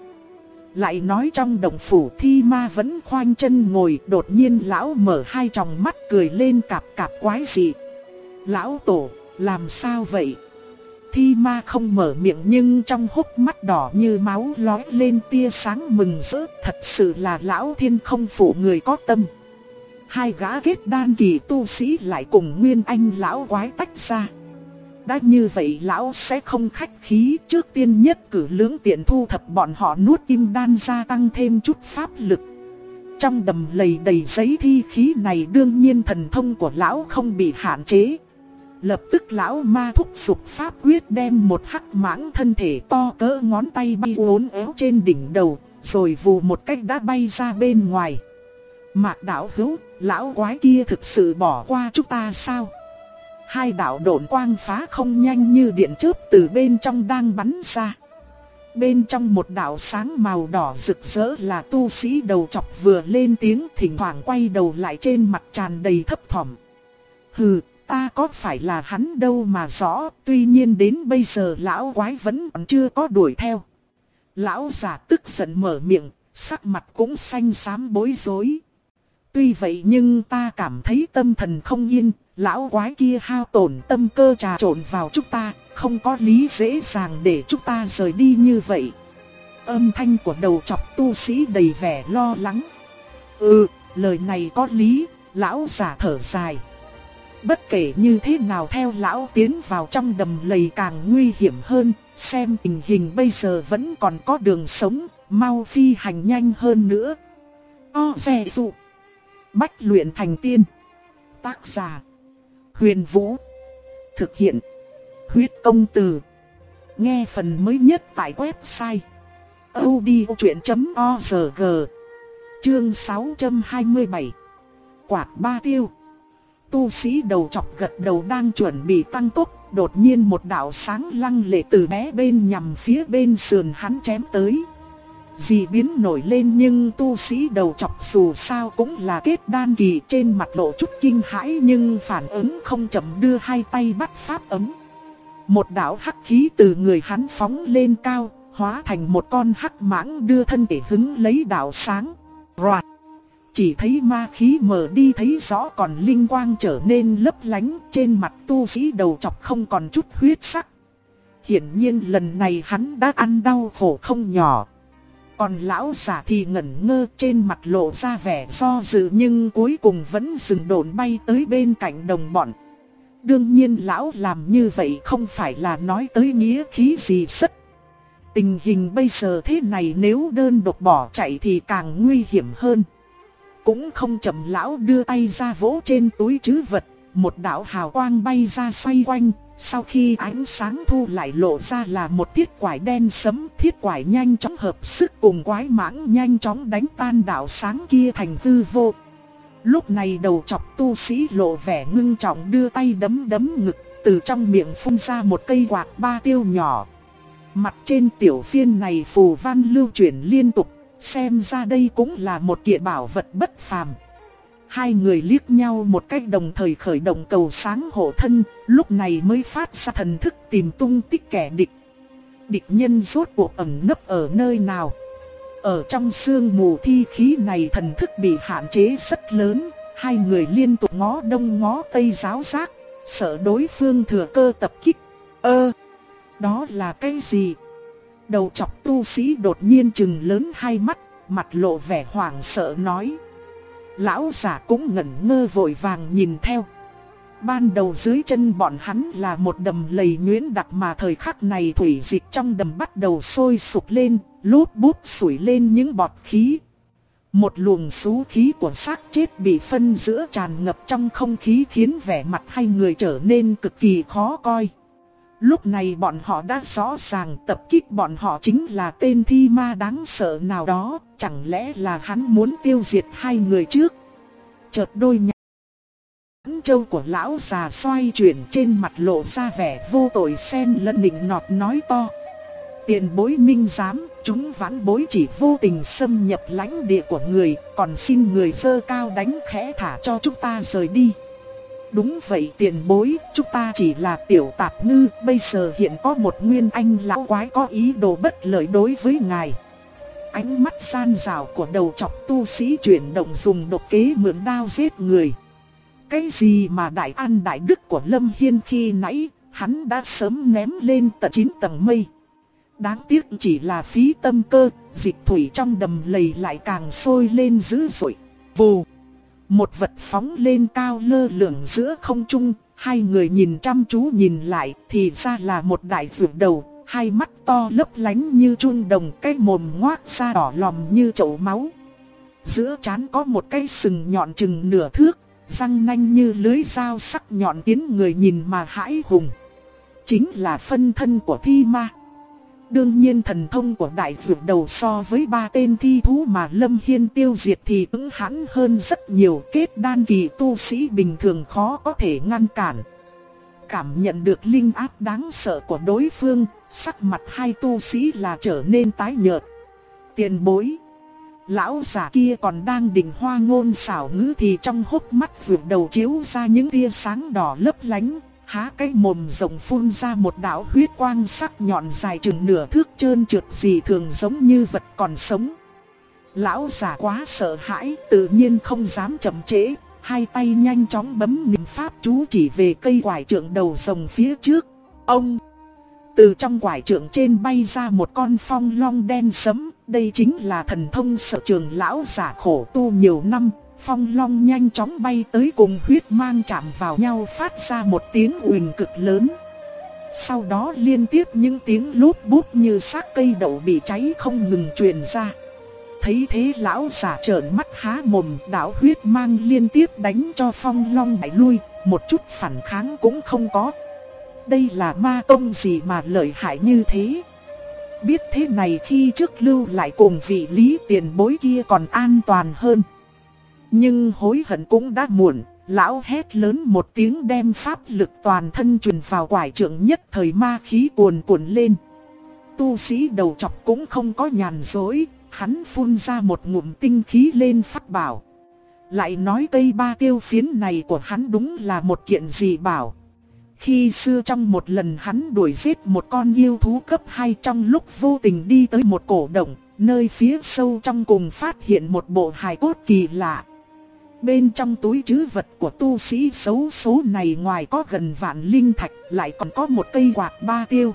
Lại nói trong động phủ Thi Ma vẫn khoanh chân ngồi, đột nhiên lão mở hai tròng mắt cười lên cạp cạp quái dị. Lão tổ, làm sao vậy? Thi Ma không mở miệng nhưng trong hốc mắt đỏ như máu lóe lên tia sáng mừng rỡ, thật sự là lão thiên không phụ người có tâm. Hai gã kết đan kỳ tu sĩ lại cùng Nguyên Anh lão quái tách ra. Đã như vậy lão sẽ không khách khí, trước tiên nhất cử lưỡng tiện thu thập bọn họ nuốt kim đan gia tăng thêm chút pháp lực. Trong đầm lầy đầy giấy thi khí này đương nhiên thần thông của lão không bị hạn chế. Lập tức lão ma thúc giục pháp quyết đem một hắc mãng thân thể to cỡ ngón tay bay uốn éo trên đỉnh đầu, rồi vù một cách đã bay ra bên ngoài. Mạc đạo hữu, lão quái kia thực sự bỏ qua chúng ta sao? Hai đạo độn quang phá không nhanh như điện chớp từ bên trong đang bắn ra. Bên trong một đạo sáng màu đỏ rực rỡ là tu sĩ đầu chọc vừa lên tiếng, thỉnh thoảng quay đầu lại trên mặt tràn đầy thấp thỏm. Hừ, ta có phải là hắn đâu mà rõ, tuy nhiên đến bây giờ lão quái vẫn còn chưa có đuổi theo. Lão giả tức giận mở miệng, sắc mặt cũng xanh xám bối rối. Tuy vậy nhưng ta cảm thấy tâm thần không yên, lão quái kia hao tổn tâm cơ trà trộn vào chúng ta, không có lý dễ dàng để chúng ta rời đi như vậy. Âm thanh của đầu chọc tu sĩ đầy vẻ lo lắng. Lời này có lý, lão giả thở dài. Bất kể như thế nào theo lão tiến vào trong đầm lầy càng nguy hiểm hơn, xem tình hình bây giờ vẫn còn có đường sống, mau phi hành nhanh hơn nữa. Xe dụ. Bách luyện thành tiên. Tác giả Huyền Vũ. Thực hiện Huyết Công Từ. Nghe phần mới nhất tại website audiochuyện.org. Chương 627. Quạt ba tiêu. Tu sĩ đầu chọc gật đầu đang chuẩn bị tăng tốc, đột nhiên một đạo sáng lăng lệ từ bé bên nhằm phía bên sườn hắn chém tới. Dị biến nổi lên nhưng tu sĩ đầu chọc dù sao cũng là kết đan kỳ, trên mặt lộ chút kinh hãi nhưng phản ứng không chậm, đưa hai tay bắt pháp ấm. Một đạo hắc khí từ người hắn phóng lên cao, hóa thành một con hắc mãng đưa thân thể hứng lấy đạo sáng. Roạt! Chỉ thấy ma khí mờ đi thấy rõ, còn linh quang trở nên lấp lánh, trên mặt tu sĩ đầu chọc không còn chút huyết sắc. Hiển nhiên lần này hắn đã ăn đau khổ không nhỏ. Còn lão giả thì ngẩn ngơ, trên mặt lộ ra vẻ do dự nhưng cuối cùng vẫn dừng độn bay tới bên cạnh đồng bọn. Đương nhiên lão làm như vậy không phải là nói tới nghĩa khí gì sất. Tình hình bây giờ thế này nếu đơn độc bỏ chạy thì càng nguy hiểm hơn. Cũng không chậm, lão đưa tay ra vỗ trên túi trữ vật, một đạo hào quang bay ra xoay quanh. Sau khi ánh sáng thu lại lộ ra là một thiết quải đen sẫm, thiết quải nhanh chóng hợp sức cùng quái mãng nhanh chóng đánh tan đạo sáng kia thành hư vô. Lúc này đầu chọc tu sĩ lộ vẻ ngưng trọng, đưa tay đấm đấm ngực, từ trong miệng phun ra một cây quạt ba tiêu nhỏ. Mặt trên tiểu phiên này phù văn lưu chuyển liên tục, xem ra đây cũng là một kiện bảo vật bất phàm. Hai người liếc nhau một cách đồng thời khởi động cầu sáng hộ thân, lúc này mới phát ra thần thức tìm tung tích kẻ địch. Địch nhân rốt cuộc ẩn nấp ở nơi nào? Ở trong sương mù thi khí này thần thức bị hạn chế rất lớn, hai người liên tục ngó đông ngó tây ráo rác, sợ đối phương thừa cơ tập kích. Đó là cái gì? Đầu chọc tu sĩ đột nhiên trừng lớn hai mắt, mặt lộ vẻ hoảng sợ nói. Lão giả cũng ngẩn ngơ vội vàng nhìn theo. Ban đầu dưới chân bọn hắn là một đầm lầy nhuyễn đặc, mà thời khắc này thủy dịch trong đầm bắt đầu sôi sục lên, lút bút sủi lên những bọt khí. Một luồng xú khí của xác chết bị phân giữa tràn ngập trong không khí khiến vẻ mặt hai người trở nên cực kỳ khó coi. Lúc này bọn họ đã rõ ràng tập kích bọn họ chính là tên thi ma đáng sợ nào đó, chẳng lẽ là hắn muốn tiêu diệt hai người trước. Chợt đôi nhãn châu của lão già xoay chuyển, trên mặt lộ ra vẻ vô tội xen lẫn nịnh nọt nói to. Tiền bối minh giám, chúng vãn bối chỉ vô tình xâm nhập lãnh địa của người, còn xin người dơ cao đánh khẽ thả cho chúng ta rời đi. Đúng vậy tiền bối, chúng ta chỉ là tiểu tạp ngư, bây giờ hiện có một nguyên anh lão quái có ý đồ bất lợi đối với ngài. Ánh mắt gian rào của đầu chọc tu sĩ chuyển động, dùng độc kế mượn đao giết người. Cái gì mà đại an đại đức của Lâm Hiên khi nãy, hắn đã sớm ném lên tận 9 tầng mây. Đáng tiếc chỉ là phí tâm cơ, dịch thủy trong đầm lầy lại càng sôi lên dữ dội. Vù! Một vật phóng lên cao lơ lửng giữa không trung, hai người nhìn chăm chú nhìn lại thì ra là một đại vượn đầu, hai mắt to lấp lánh như chun đồng, cái mồm ngoác ra đỏ lòm như chậu máu. Giữa trán có một cái sừng nhọn chừng nửa thước, răng nanh như lưới dao sắc nhọn khiến người nhìn mà hãi hùng. Chính là phân thân của thi ma. Đương nhiên thần thông của đại vượn đầu so với ba tên thi thú mà Lâm Hiên tiêu diệt thì ứng hãn hơn rất nhiều, kết đan kỳ tu sĩ bình thường khó có thể ngăn cản. Cảm nhận được linh áp đáng sợ của đối phương, sắc mặt hai tu sĩ là trở nên tái nhợt. Tiền bối. Lão già kia còn đang định hoa ngôn xảo ngữ thì trong hốc mắt vượn đầu chiếu ra những tia sáng đỏ lấp lánh. Há cái mồm rộng phun ra một đạo huyết quang sắc nhọn dài chừng nửa thước, trơn trượt dị thường giống như vật còn sống. Lão già quá sợ hãi, tự nhiên không dám chậm trễ, hai tay nhanh chóng bấm niệm pháp chú chỉ về cây quải trượng đầu rồng phía trước. Ông! Từ trong quải trượng trên bay ra một con phong long đen sẫm, đây chính là thần thông sở trường lão già khổ tu nhiều năm. Phong long nhanh chóng bay tới cùng huyết mang chạm vào nhau, phát ra một tiếng uỳnh cực lớn. Sau đó liên tiếp những tiếng lút bút như xác cây đậu bị cháy không ngừng truyền ra. Thấy thế lão giả trợn mắt há mồm, đạo huyết mang liên tiếp đánh cho phong long bại lui, một chút phản kháng cũng không có. Đây là ma tông gì mà lợi hại như thế? Biết thế này khi trước lưu lại cùng vị Lý tiền bối kia còn an toàn hơn. Nhưng hối hận cũng đã muộn, lão hét lớn một tiếng đem pháp lực toàn thân truyền vào quải trượng, nhất thời ma khí cuồn cuộn lên. Tu sĩ đầu chọc cũng không có nhàn dối, hắn phun ra một ngụm tinh khí lên pháp bảo. Lại nói cây ba tiêu phiến này của hắn đúng là một kiện dị bảo. Khi xưa trong một lần hắn đuổi giết một con yêu thú cấp 2, trong lúc vô tình đi tới một cổ động, nơi phía sâu trong cùng phát hiện một bộ hài cốt kỳ lạ. Bên trong túi trữ vật của tu sĩ xấu số này ngoài có gần vạn linh thạch, lại còn có một cây quạt ba tiêu.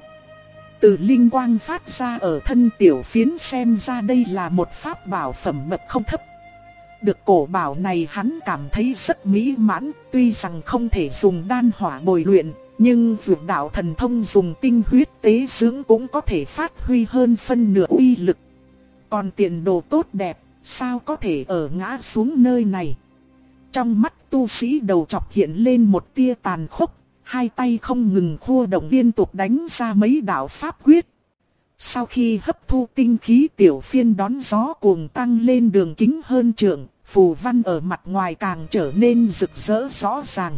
Từ linh quang phát ra ở thân tiểu phiến xem ra đây là một pháp bảo phẩm bậc không thấp. Được cổ bảo này hắn cảm thấy rất mỹ mãn, tuy rằng không thể dùng đan hỏa bồi luyện, nhưng dược đạo thần thông dùng tinh huyết tế dưỡng cũng có thể phát huy hơn phân nửa uy lực. Còn tiền đồ tốt đẹp, sao có thể ở ngã xuống nơi này? Trong mắt tu sĩ đầu chọc hiện lên một tia tàn khốc, hai tay không ngừng khua động liên tục đánh ra mấy đạo pháp quyết. Sau khi hấp thu tinh khí, tiểu phiên đón gió cuồng tăng lên đường kính hơn trượng, phù văn ở mặt ngoài càng trở nên rực rỡ rõ ràng.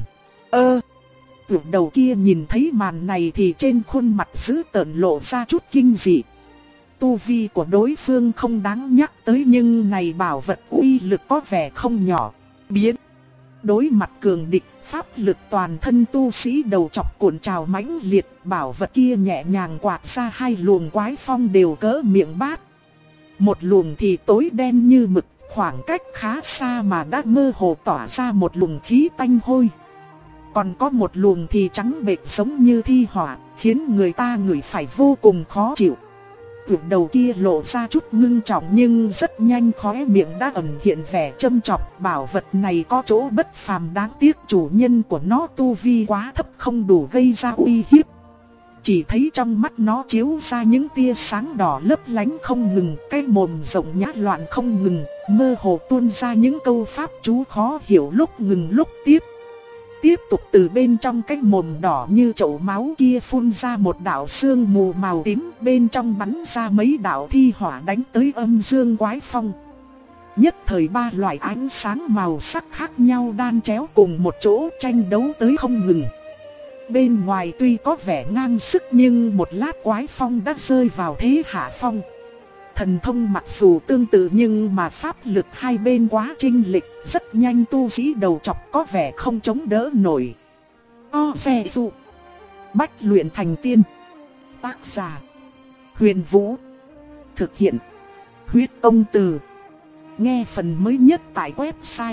Tiểu đầu kia nhìn thấy màn này thì trên khuôn mặt dữ tợn lộ ra chút kinh dị. Tu vi của đối phương không đáng nhắc tới, nhưng này bảo vật uy lực có vẻ không nhỏ. Biến! Đối mặt cường địch, pháp lực toàn thân tu sĩ đầu chọc cuộn trào mãnh liệt, bảo vật kia nhẹ nhàng quạt ra hai luồng quái phong đều cỡ miệng bát. Một luồng thì tối đen như mực, khoảng cách khá xa mà đã mơ hồ tỏa ra một luồng khí tanh hôi. Còn có một luồng thì trắng bệch giống như thi hỏa, khiến người ta ngửi phải vô cùng khó chịu. Tiểu đầu kia lộ ra chút ngưng trọng nhưng rất nhanh khóe miệng đã ẩn hiện vẻ châm chọc. Bảo vật này có chỗ bất phàm, đáng tiếc chủ nhân của nó tu vi quá thấp không đủ gây ra uy hiếp. Chỉ thấy trong mắt nó chiếu ra những tia sáng đỏ lấp lánh không ngừng, cái mồm rộng nhã loạn không ngừng, mơ hồ tuôn ra những câu pháp chú khó hiểu lúc ngừng lúc tiếp. Tiếp tục từ bên trong cái mồm đỏ như chậu máu kia phun ra một đạo sương mù màu tím, bên trong bắn ra mấy đạo thi hỏa đánh tới âm dương quái phong. Nhất thời ba loại ánh sáng màu sắc khác nhau đan chéo cùng một chỗ tranh đấu tới không ngừng. Bên ngoài tuy có vẻ ngang sức nhưng một lát quái phong đã rơi vào thế hạ phong. Thần thông mặc dù tương tự nhưng mà pháp lực hai bên quá chênh lệch, rất nhanh tu sĩ đầu chọc có vẻ không chống đỡ nổi. Xe dụ. Bách luyện thành tiên. Tác giả: Huyền Vũ. Thực hiện: Huyết Công Từ. Nghe phần mới nhất tại website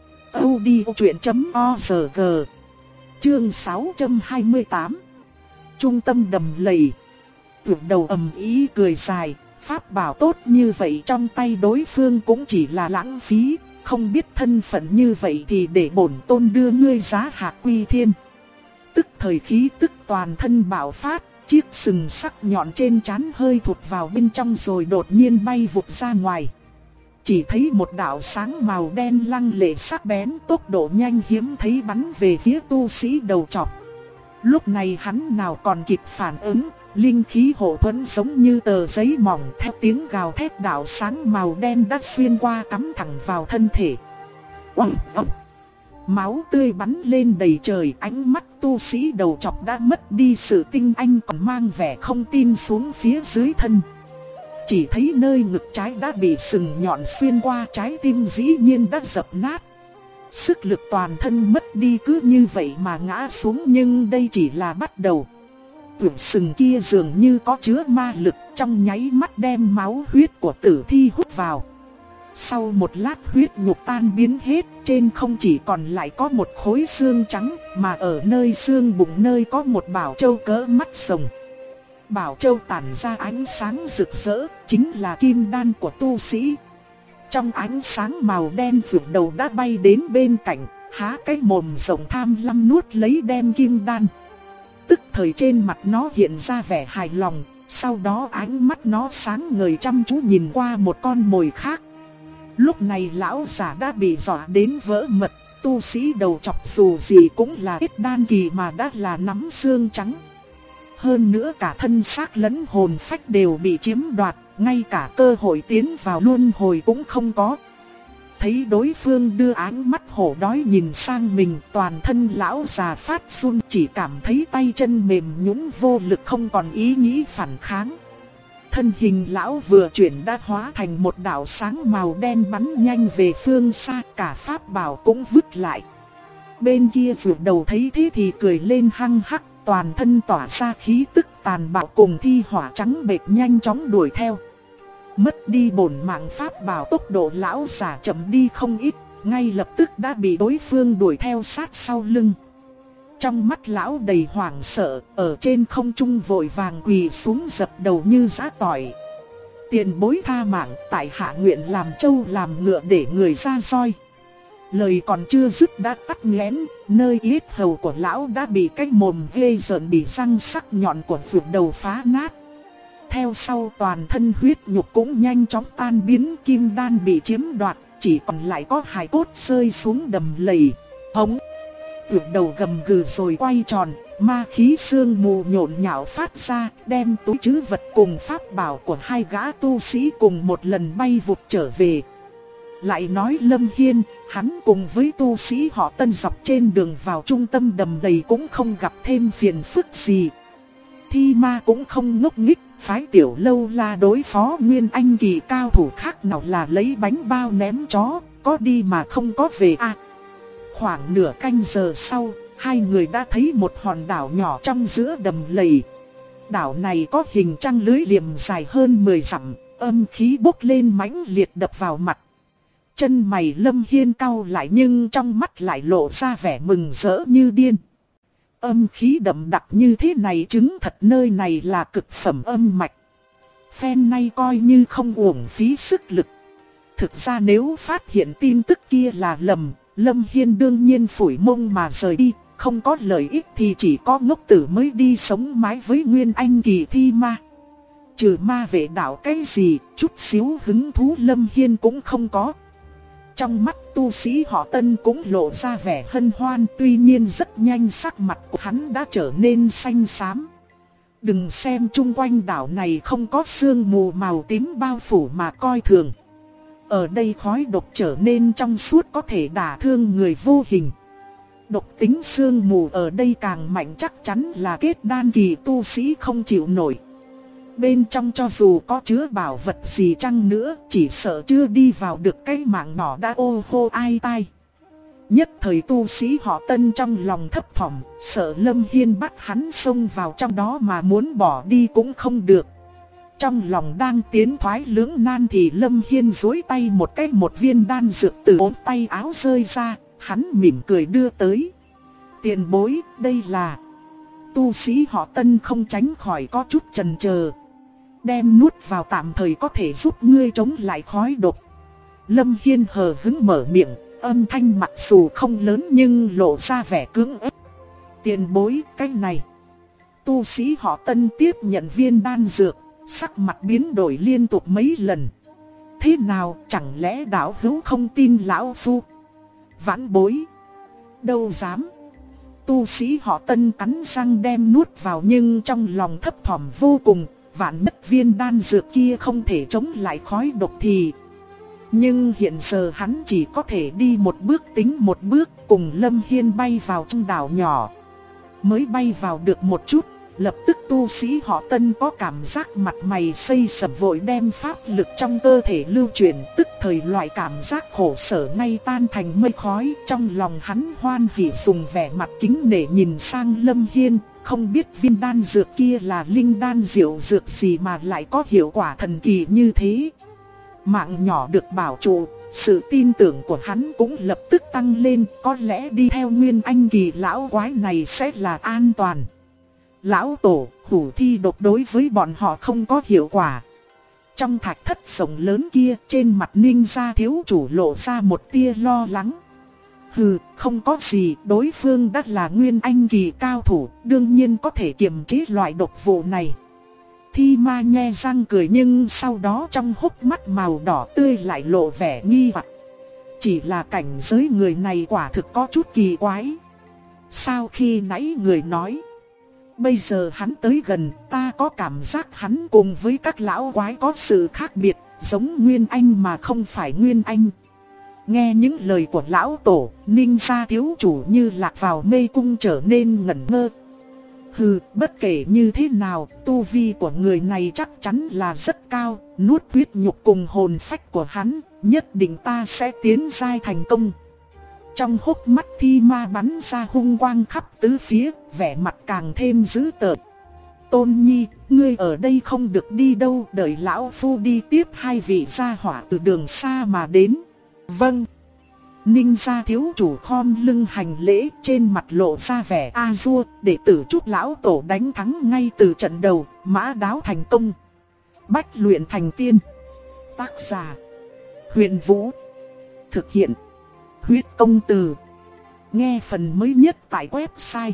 audiochuyện.org. Chương 628. Trung tâm đầm lầy. Tưởng đầu ầm ý cười dài. Pháp bảo tốt như vậy trong tay đối phương cũng chỉ là lãng phí. Không biết thân phận như vậy thì để bổn tôn đưa ngươi giá hạ quy thiên. Tức thời khí tức toàn thân bạo phát. Chiếc sừng sắc nhọn trên trán hơi thụt vào bên trong rồi đột nhiên bay vụt ra ngoài. Chỉ thấy một đạo sáng màu đen lăng lệ sắc bén, tốc độ nhanh hiếm thấy bắn về phía tu sĩ đầu chọc. Lúc này hắn nào còn kịp phản ứng, linh khí hộ thuẫn giống như tờ giấy mỏng, theo tiếng gào thét đạo sáng màu đen đã xuyên qua cắm thẳng vào thân thể. Oanh oanh! Máu tươi bắn lên đầy trời, ánh mắt tu sĩ đầu chọc đã mất đi sự tinh anh, còn mang vẻ không tin xuống phía dưới thân. Chỉ thấy nơi ngực trái đã bị sừng nhọn xuyên qua, trái tim dĩ nhiên đã dập nát. Sức lực toàn thân mất đi cứ như vậy mà ngã xuống, nhưng đây chỉ là bắt đầu. Tuyển sừng kia dường như có chứa ma lực, trong nháy mắt đem máu huyết của tử thi hút vào. Sau một lát huyết nhục tan biến hết, trên không chỉ còn lại có một khối xương trắng, mà ở nơi xương bụng nơi có một bảo châu cỡ mắt rồng. Bảo châu tản ra ánh sáng rực rỡ, chính là kim đan của tu sĩ. Trong ánh sáng màu đen vượt đầu đã bay đến bên cạnh, há cái mồm rộng tham lam nuốt lấy đem kim đan. Tức thời trên mặt nó hiện ra vẻ hài lòng, sau đó ánh mắt nó sáng ngời chăm chú nhìn qua một con mồi khác. Lúc này lão giả đã bị dọa đến vỡ mật, tu sĩ đầu chọc dù gì cũng là ít đan kỳ mà đã là nắm xương trắng. Hơn nữa cả thân xác lẫn hồn phách đều bị chiếm đoạt, ngay cả cơ hội tiến vào luân hồi cũng không có. Thấy đối phương đưa ánh mắt hổ đói nhìn sang mình, toàn thân lão già phát run, chỉ cảm thấy tay chân mềm nhũn vô lực, không còn ý nghĩ phản kháng. Thân hình lão vừa chuyển đã hóa thành một đạo sáng màu đen bắn nhanh về phương xa, cả pháp bảo cũng vứt lại. Bên kia vượt đầu thấy thế thì cười lên hăng hắc, toàn thân tỏa ra khí tức tàn bạo cùng thi hỏa trắng bệch nhanh chóng đuổi theo. Mất đi bổn mạng pháp bảo, tốc độ lão giả chậm đi không ít, ngay lập tức đã bị đối phương đuổi theo sát sau lưng. Trong mắt lão đầy hoảng sợ, ở trên không trung vội vàng quỳ xuống dập đầu như giã tỏi. Tiền bối tha mạng, tại hạ nguyện làm trâu làm ngựa để người ra roi. Lời còn chưa dứt đã tắt nghẽn, nơi yết hầu của lão đã bị cái mồm ghê rợn bị răng sắc nhọn của vượt đầu phá nát. Theo sau toàn thân huyết nhục cũng nhanh chóng tan biến, kim đan bị chiếm đoạt, chỉ còn lại có hài cốt rơi xuống đầm lầy. Hống! Vượt đầu gầm gừ rồi quay tròn, ma khí sương mù nhộn nhạo phát ra, đem túi trữ vật cùng pháp bảo của hai gã tu sĩ cùng một lần bay vụt trở về. Lại nói Lâm Hiên, hắn cùng với tu sĩ họ Tân dọc trên đường vào trung tâm đầm lầy cũng không gặp thêm phiền phức gì. Thi ma cũng không ngốc nghếch, phái Tiểu Lâu La đối phó nguyên anh kỳ cao thủ khác nào là lấy bánh bao ném chó, có đi mà không có về à. Khoảng nửa canh giờ sau, hai người đã thấy một hòn đảo nhỏ trong giữa đầm lầy. Đảo này có hình trăng lưới liềm dài hơn 10 dặm, âm khí bốc lên mãnh liệt đập vào mặt. Chân mày Lâm Hiên cau lại nhưng trong mắt lại lộ ra vẻ mừng rỡ như điên. Âm khí đậm đặc như thế này chứng thật nơi này là cực phẩm âm mạch. Phen này coi như không uổng phí sức lực. Thực ra nếu phát hiện tin tức kia là lầm, Lâm Hiên đương nhiên phủi mông mà rời đi. Không có lợi ích thì chỉ có ngốc tử mới đi sống mái với nguyên anh kỳ thi ma. Trừ ma vệ đạo cái gì, chút xíu hứng thú Lâm Hiên cũng không có. Trong mắt tu sĩ họ Tân cũng lộ ra vẻ hân hoan, tuy nhiên rất nhanh sắc mặt của hắn đã trở nên xanh xám. Đừng xem chung quanh đảo này không có sương mù màu tím bao phủ mà coi thường. Ở đây khói độc trở nên trong suốt có thể đả thương người vô hình. Độc tính sương mù ở đây càng mạnh, chắc chắn là kết đan kỳ tu sĩ không chịu nổi. Bên trong cho dù có chứa bảo vật gì chăng nữa, chỉ sợ chưa đi vào được cái mạng nhỏ đã ô hô ai tai. Nhất thời tu sĩ họ Tân trong lòng thấp thỏm, sợ Lâm Hiên bắt hắn xông vào trong đó mà muốn bỏ đi cũng không được. Trong lòng đang tiến thoái lưỡng nan thì Lâm Hiên duỗi tay một viên đan dược từ ốm tay áo rơi ra, hắn mỉm cười đưa tới. Tiền bối, đây là... Tu sĩ họ Tân không tránh khỏi có chút chần chờ. Đem nuốt vào tạm thời có thể giúp ngươi chống lại khói độc. Lâm Hiên hờ hững mở miệng, âm thanh mặc dù không lớn nhưng lộ ra vẻ cưỡng ép. Tiền bối, cái này. Tu sĩ họ Tân tiếp nhận viên đan dược, sắc mặt biến đổi liên tục mấy lần. Thế nào, chẳng lẽ đạo hữu không tin lão phu? Vãn bối. Đâu dám. Tu sĩ họ Tân cắn răng đem nuốt vào nhưng trong lòng thấp thỏm vô cùng. Vạn nhất viên đan dược kia không thể chống lại khói độc thì... Nhưng hiện giờ hắn chỉ có thể đi một bước tính một bước, cùng Lâm Hiên bay vào trong đảo nhỏ. Mới bay vào được một chút, lập tức tu sĩ họ Tân có cảm giác mặt mày xây sẩm, vội đem pháp lực trong cơ thể lưu chuyển, tức thời loại cảm giác khổ sở ngay tan thành mây khói. Trong lòng hắn hoan hỉ, dùng vẻ mặt kính nể nhìn sang Lâm Hiên, không biết viên đan dược kia là linh đan diệu dược gì mà lại có hiệu quả thần kỳ như thế. Mạng nhỏ được bảo trụ, sự tin tưởng của hắn cũng lập tức tăng lên, có lẽ đi theo Nguyên Anh kỳ lão quái này sẽ là an toàn. Lão tổ, hủ thi độc đối với bọn họ không có hiệu quả. Trong thạch thất rộng lớn kia, trên mặt Ninh gia thiếu chủ lộ ra một tia lo lắng. Hừ, không có gì, đối phương đã là Nguyên Anh kỳ cao thủ, đương nhiên có thể kiềm chế loại độc vụ này. Thi Ma nhe răng cười nhưng sau đó trong hốc mắt màu đỏ tươi lại lộ vẻ nghi hoặc. Chỉ là cảnh giới người này quả thực có chút kỳ quái. Sao khi nãy người nói, bây giờ hắn tới gần, ta có cảm giác hắn cùng với các lão quái có sự khác biệt, giống Nguyên Anh mà không phải Nguyên Anh. Nghe những lời của lão tổ, Ninh gia thiếu chủ như lạc vào mê cung trở nên ngẩn ngơ. Hừ, bất kể như thế nào, tu vi của người này chắc chắn là rất cao, nuốt huyết nhục cùng hồn phách của hắn, nhất định ta sẽ tiến giai thành công. Trong hốc mắt Thi Ma bắn ra hung quang khắp tứ phía, vẻ mặt càng thêm dữ tợn. Tôn Nhi, ngươi ở đây không được đi đâu, đợi lão phu đi tiếp hai vị gia hỏa từ đường xa mà đến. Vâng. Ninh gia thiếu chủ khom lưng hành lễ, trên mặt lộ ra vẻ a dua, để tử chúc lão tổ đánh thắng ngay từ trận đầu, mã đáo thành công. Bách luyện thành tiên. Tác giả: Huyền Vũ. Thực hiện: Huyết Công Từ. Nghe phần mới nhất tại website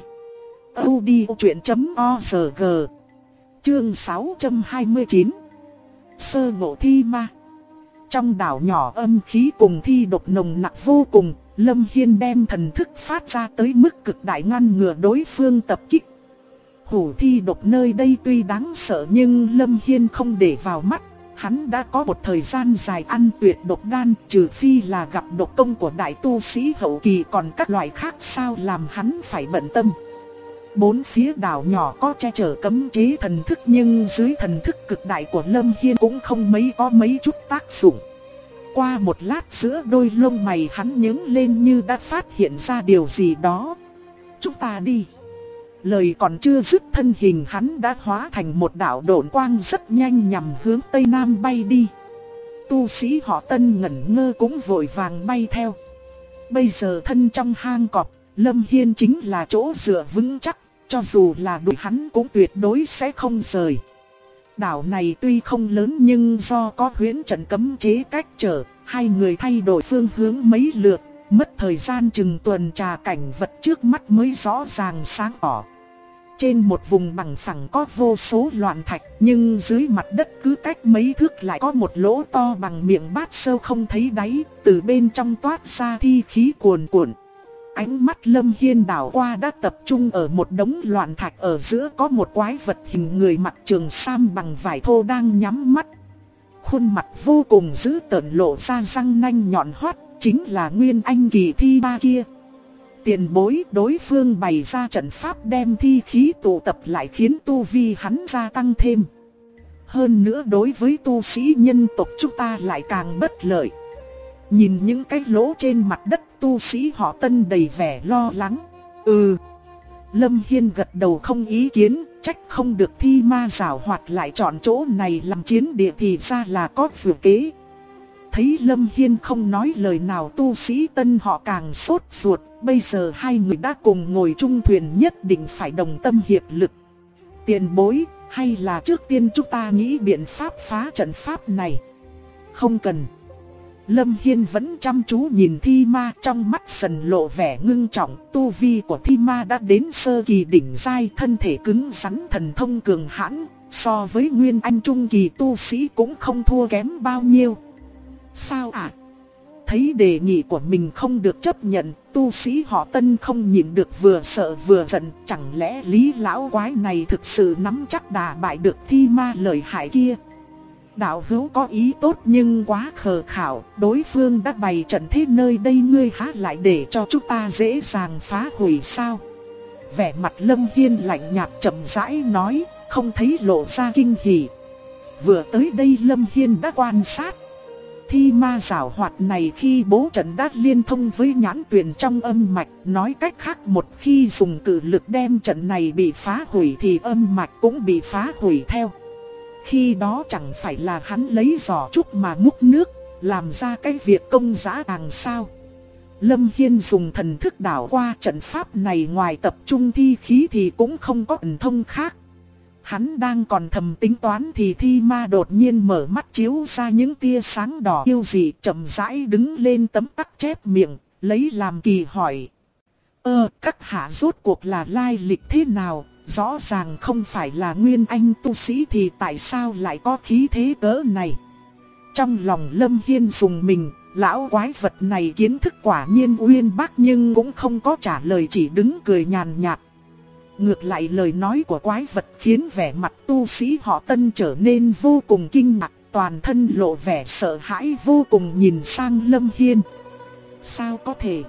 audiochuyện.org. Chương 629. Sơ ngộ Thi Ma. Trong đảo nhỏ âm khí cùng thi độc nồng nặc vô cùng, Lâm Hiên đem thần thức phát ra tới mức cực đại ngăn ngừa đối phương tập kích. Hủ thi độc nơi đây tuy đáng sợ nhưng Lâm Hiên không để vào mắt. Hắn đã có một thời gian dài ăn tuyệt độc đan, trừ phi là gặp độc công của đại tu sĩ hậu kỳ, còn các loại khác sao làm hắn phải bận tâm. Bốn phía đảo nhỏ có che chở cấm chế thần thức nhưng dưới thần thức cực đại của Lâm Hiên cũng không có mấy chút tác dụng. Qua một lát giữa đôi lông mày hắn nhướng lên như đã phát hiện ra điều gì đó. Chúng ta đi. Lời còn chưa dứt, thân hình hắn đã hóa thành một đạo độn quang rất nhanh nhằm hướng Tây Nam bay đi. Tu sĩ họ Tân ngẩn ngơ cũng vội vàng bay theo. Bây giờ thân trong hang cọp, Lâm Hiên chính là chỗ dựa vững chắc, cho dù là đuổi hắn cũng tuyệt đối sẽ không rời. Đảo này tuy không lớn nhưng do có huyễn trận cấm chế cách trở, hai người thay đổi phương hướng mấy lượt, mất thời gian chừng tuần trà cảnh vật trước mắt mới rõ ràng sáng tỏ. trên một vùng bằng phẳng có vô số loạn thạch, nhưng dưới mặt đất cứ cách mấy thước lại có một lỗ to bằng miệng bát sâu không thấy đáy, từ bên trong toát ra thi khí cuồn cuộn. Ánh mắt Lâm Hiên đảo qua đã tập trung ở một đống loạn thạch, ở giữa có một quái vật hình người mặc trường sam bằng vải thô đang nhắm mắt. Khuôn mặt vô cùng dữ tợn lộ ra răng nanh nhọn hoắt, chính là Nguyên Anh kỳ thi ma kia. Tiền bối, đối phương bày ra trận pháp đem thi khí tụ tập lại khiến tu vi hắn gia tăng thêm. Hơn nữa đối với tu sĩ nhân tộc chúng ta lại càng bất lợi. Nhìn những cái lỗ trên mặt đất, tu sĩ họ Tân đầy vẻ lo lắng. Lâm Hiên gật đầu không ý kiến, trách không được thi ma giảo hoạt lại chọn chỗ này làm chiến địa, thì ra là có dự kế. Thấy Lâm Hiên không nói lời nào, tu sĩ Tân họ càng sốt ruột, bây giờ hai người đã cùng ngồi chung thuyền, nhất định phải đồng tâm hiệp lực. Tiền bối, hay là trước tiên chúng ta nghĩ biện pháp phá trận pháp này? Không cần. Lâm Hiên vẫn chăm chú nhìn thi ma, trong mắt dần lộ vẻ ngưng trọng. Tu vi của thi ma đã đến sơ kỳ đỉnh giai, thân thể cứng rắn, thần thông cường hãn, so với Nguyên Anh trung kỳ tu sĩ cũng không thua kém bao nhiêu. Sao ạ? Thấy đề nghị của mình không được chấp nhận, tu sĩ họ Tân không nhịn được vừa sợ vừa giận. Chẳng lẽ Lý lão quái này thực sự nắm chắc đả bại được thi ma lợi hại kia? Đạo hữu có ý tốt nhưng quá khờ khảo, đối phương đã bày trận thế nơi đây, ngươi há lại để cho chúng ta dễ dàng phá hủy sao? Vẻ mặt Lâm Hiên lạnh nhạt chậm rãi nói, không thấy lộ ra kinh hỉ. Vừa tới đây Lâm Hiên đã quan sát. Thi ma giảo hoạt này khi bố trận đã liên thông với nhãn tuyền trong âm mạch, nói cách khác một khi dùng cự lực đem trận này bị phá hủy thì âm mạch cũng bị phá hủy theo. Khi đó chẳng phải là hắn lấy giỏ trúc mà múc nước, làm ra cái việc công dã tràng sao? Lâm Hiên dùng thần thức đảo qua trận pháp này, ngoài tập trung thi khí thì cũng không có ẩn thông khác. Hắn đang còn thầm tính toán thì thi ma đột nhiên mở mắt chiếu ra những tia sáng đỏ yêu dị, chậm rãi đứng lên tấm tắc chép miệng, lấy làm kỳ hỏi. Các hạ rốt cuộc là lai lịch thế nào? Rõ ràng không phải là Nguyên Anh tu sĩ thì tại sao lại có khí thế cỡ này? Trong lòng Lâm Hiên dùng mình, lão quái vật này kiến thức quả nhiên uyên bác nhưng cũng không có trả lời, chỉ đứng cười nhàn nhạt. Ngược lại lời nói của quái vật khiến vẻ mặt tu sĩ họ Tân trở nên vô cùng kinh ngạc, toàn thân lộ vẻ sợ hãi vô cùng nhìn sang Lâm Hiên. Sao có thể?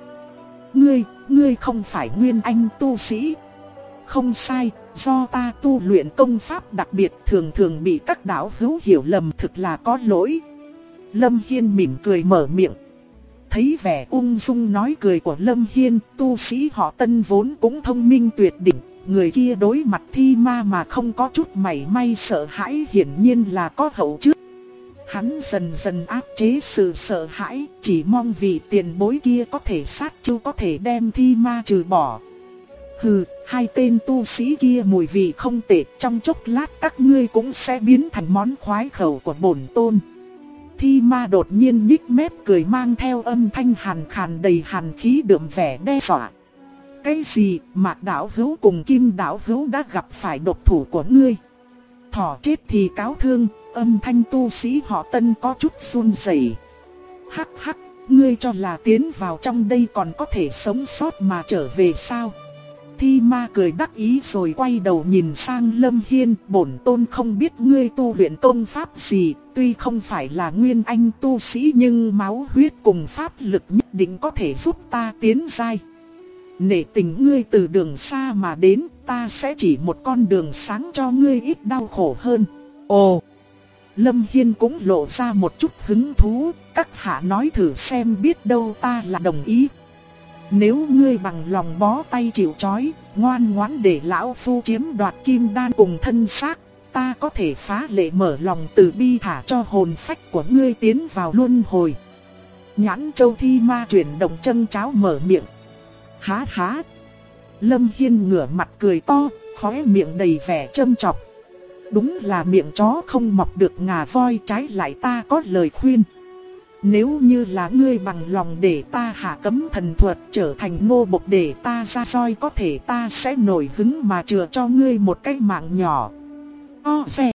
Ngươi không phải Nguyên Anh tu sĩ? Không sai, do ta tu luyện công pháp đặc biệt thường thường bị các đạo hữu hiểu lầm, thực là có lỗi. Lâm Hiên mỉm cười mở miệng. Thấy vẻ ung dung nói cười của Lâm Hiên, tu sĩ họ Tân vốn cũng thông minh tuyệt đỉnh. Người kia đối mặt thi ma mà không có chút mảy may sợ hãi, hiển nhiên là có hậu trước. Hắn dần dần áp chế sự sợ hãi, chỉ mong vị tiền bối kia có thể sát chiêu, có thể đem thi ma trừ bỏ. Hừ, hai tên tu sĩ kia mùi vị không tệ, trong chốc lát các ngươi cũng sẽ biến thành món khoái khẩu của bổn tôn. Thi ma đột nhiên nhích mép cười, mang theo âm thanh hàn khàn đầy hàn khí đượm vẻ đe dọa. Cái gì? Mạc đạo hữu cùng Kim đạo hữu đã gặp phải độc thủ của ngươi. Thỏ chết thì cáo thương, âm thanh tu sĩ họ Tân có chút run rẩy. Hắc hắc, ngươi cho là tiến vào trong đây còn có thể sống sót mà trở về sao? Thi ma cười đắc ý rồi quay đầu nhìn sang Lâm Hiên, bổn tôn không biết ngươi tu luyện công pháp gì, tuy không phải là Nguyên Anh tu sĩ nhưng máu huyết cùng pháp lực nhất định có thể giúp ta tiến giai. Nể tình ngươi từ đường xa mà đến, ta sẽ chỉ một con đường sáng cho ngươi ít đau khổ hơn. Ồ! Lâm Hiên cũng lộ ra một chút hứng thú, các hạ nói thử xem, biết đâu ta là đồng ý. Nếu ngươi bằng lòng bó tay chịu trói, ngoan ngoãn để lão phu chiếm đoạt kim đan cùng thân xác, ta có thể phá lệ mở lòng từ bi thả cho hồn phách của ngươi tiến vào luân hồi. Nhãn châu thi ma chuyển động chân cháo mở miệng. Há há. Lâm Hiên ngửa mặt cười to, khóe miệng đầy vẻ châm chọc. Đúng là miệng chó không mọc được ngà voi, trái lại ta có lời khuyên. Nếu như là ngươi bằng lòng để ta hạ cấm thần thuật trở thành nô bộc để ta ra roi, có thể ta sẽ nổi hứng mà chừa cho ngươi một cái mạng nhỏ. O xe.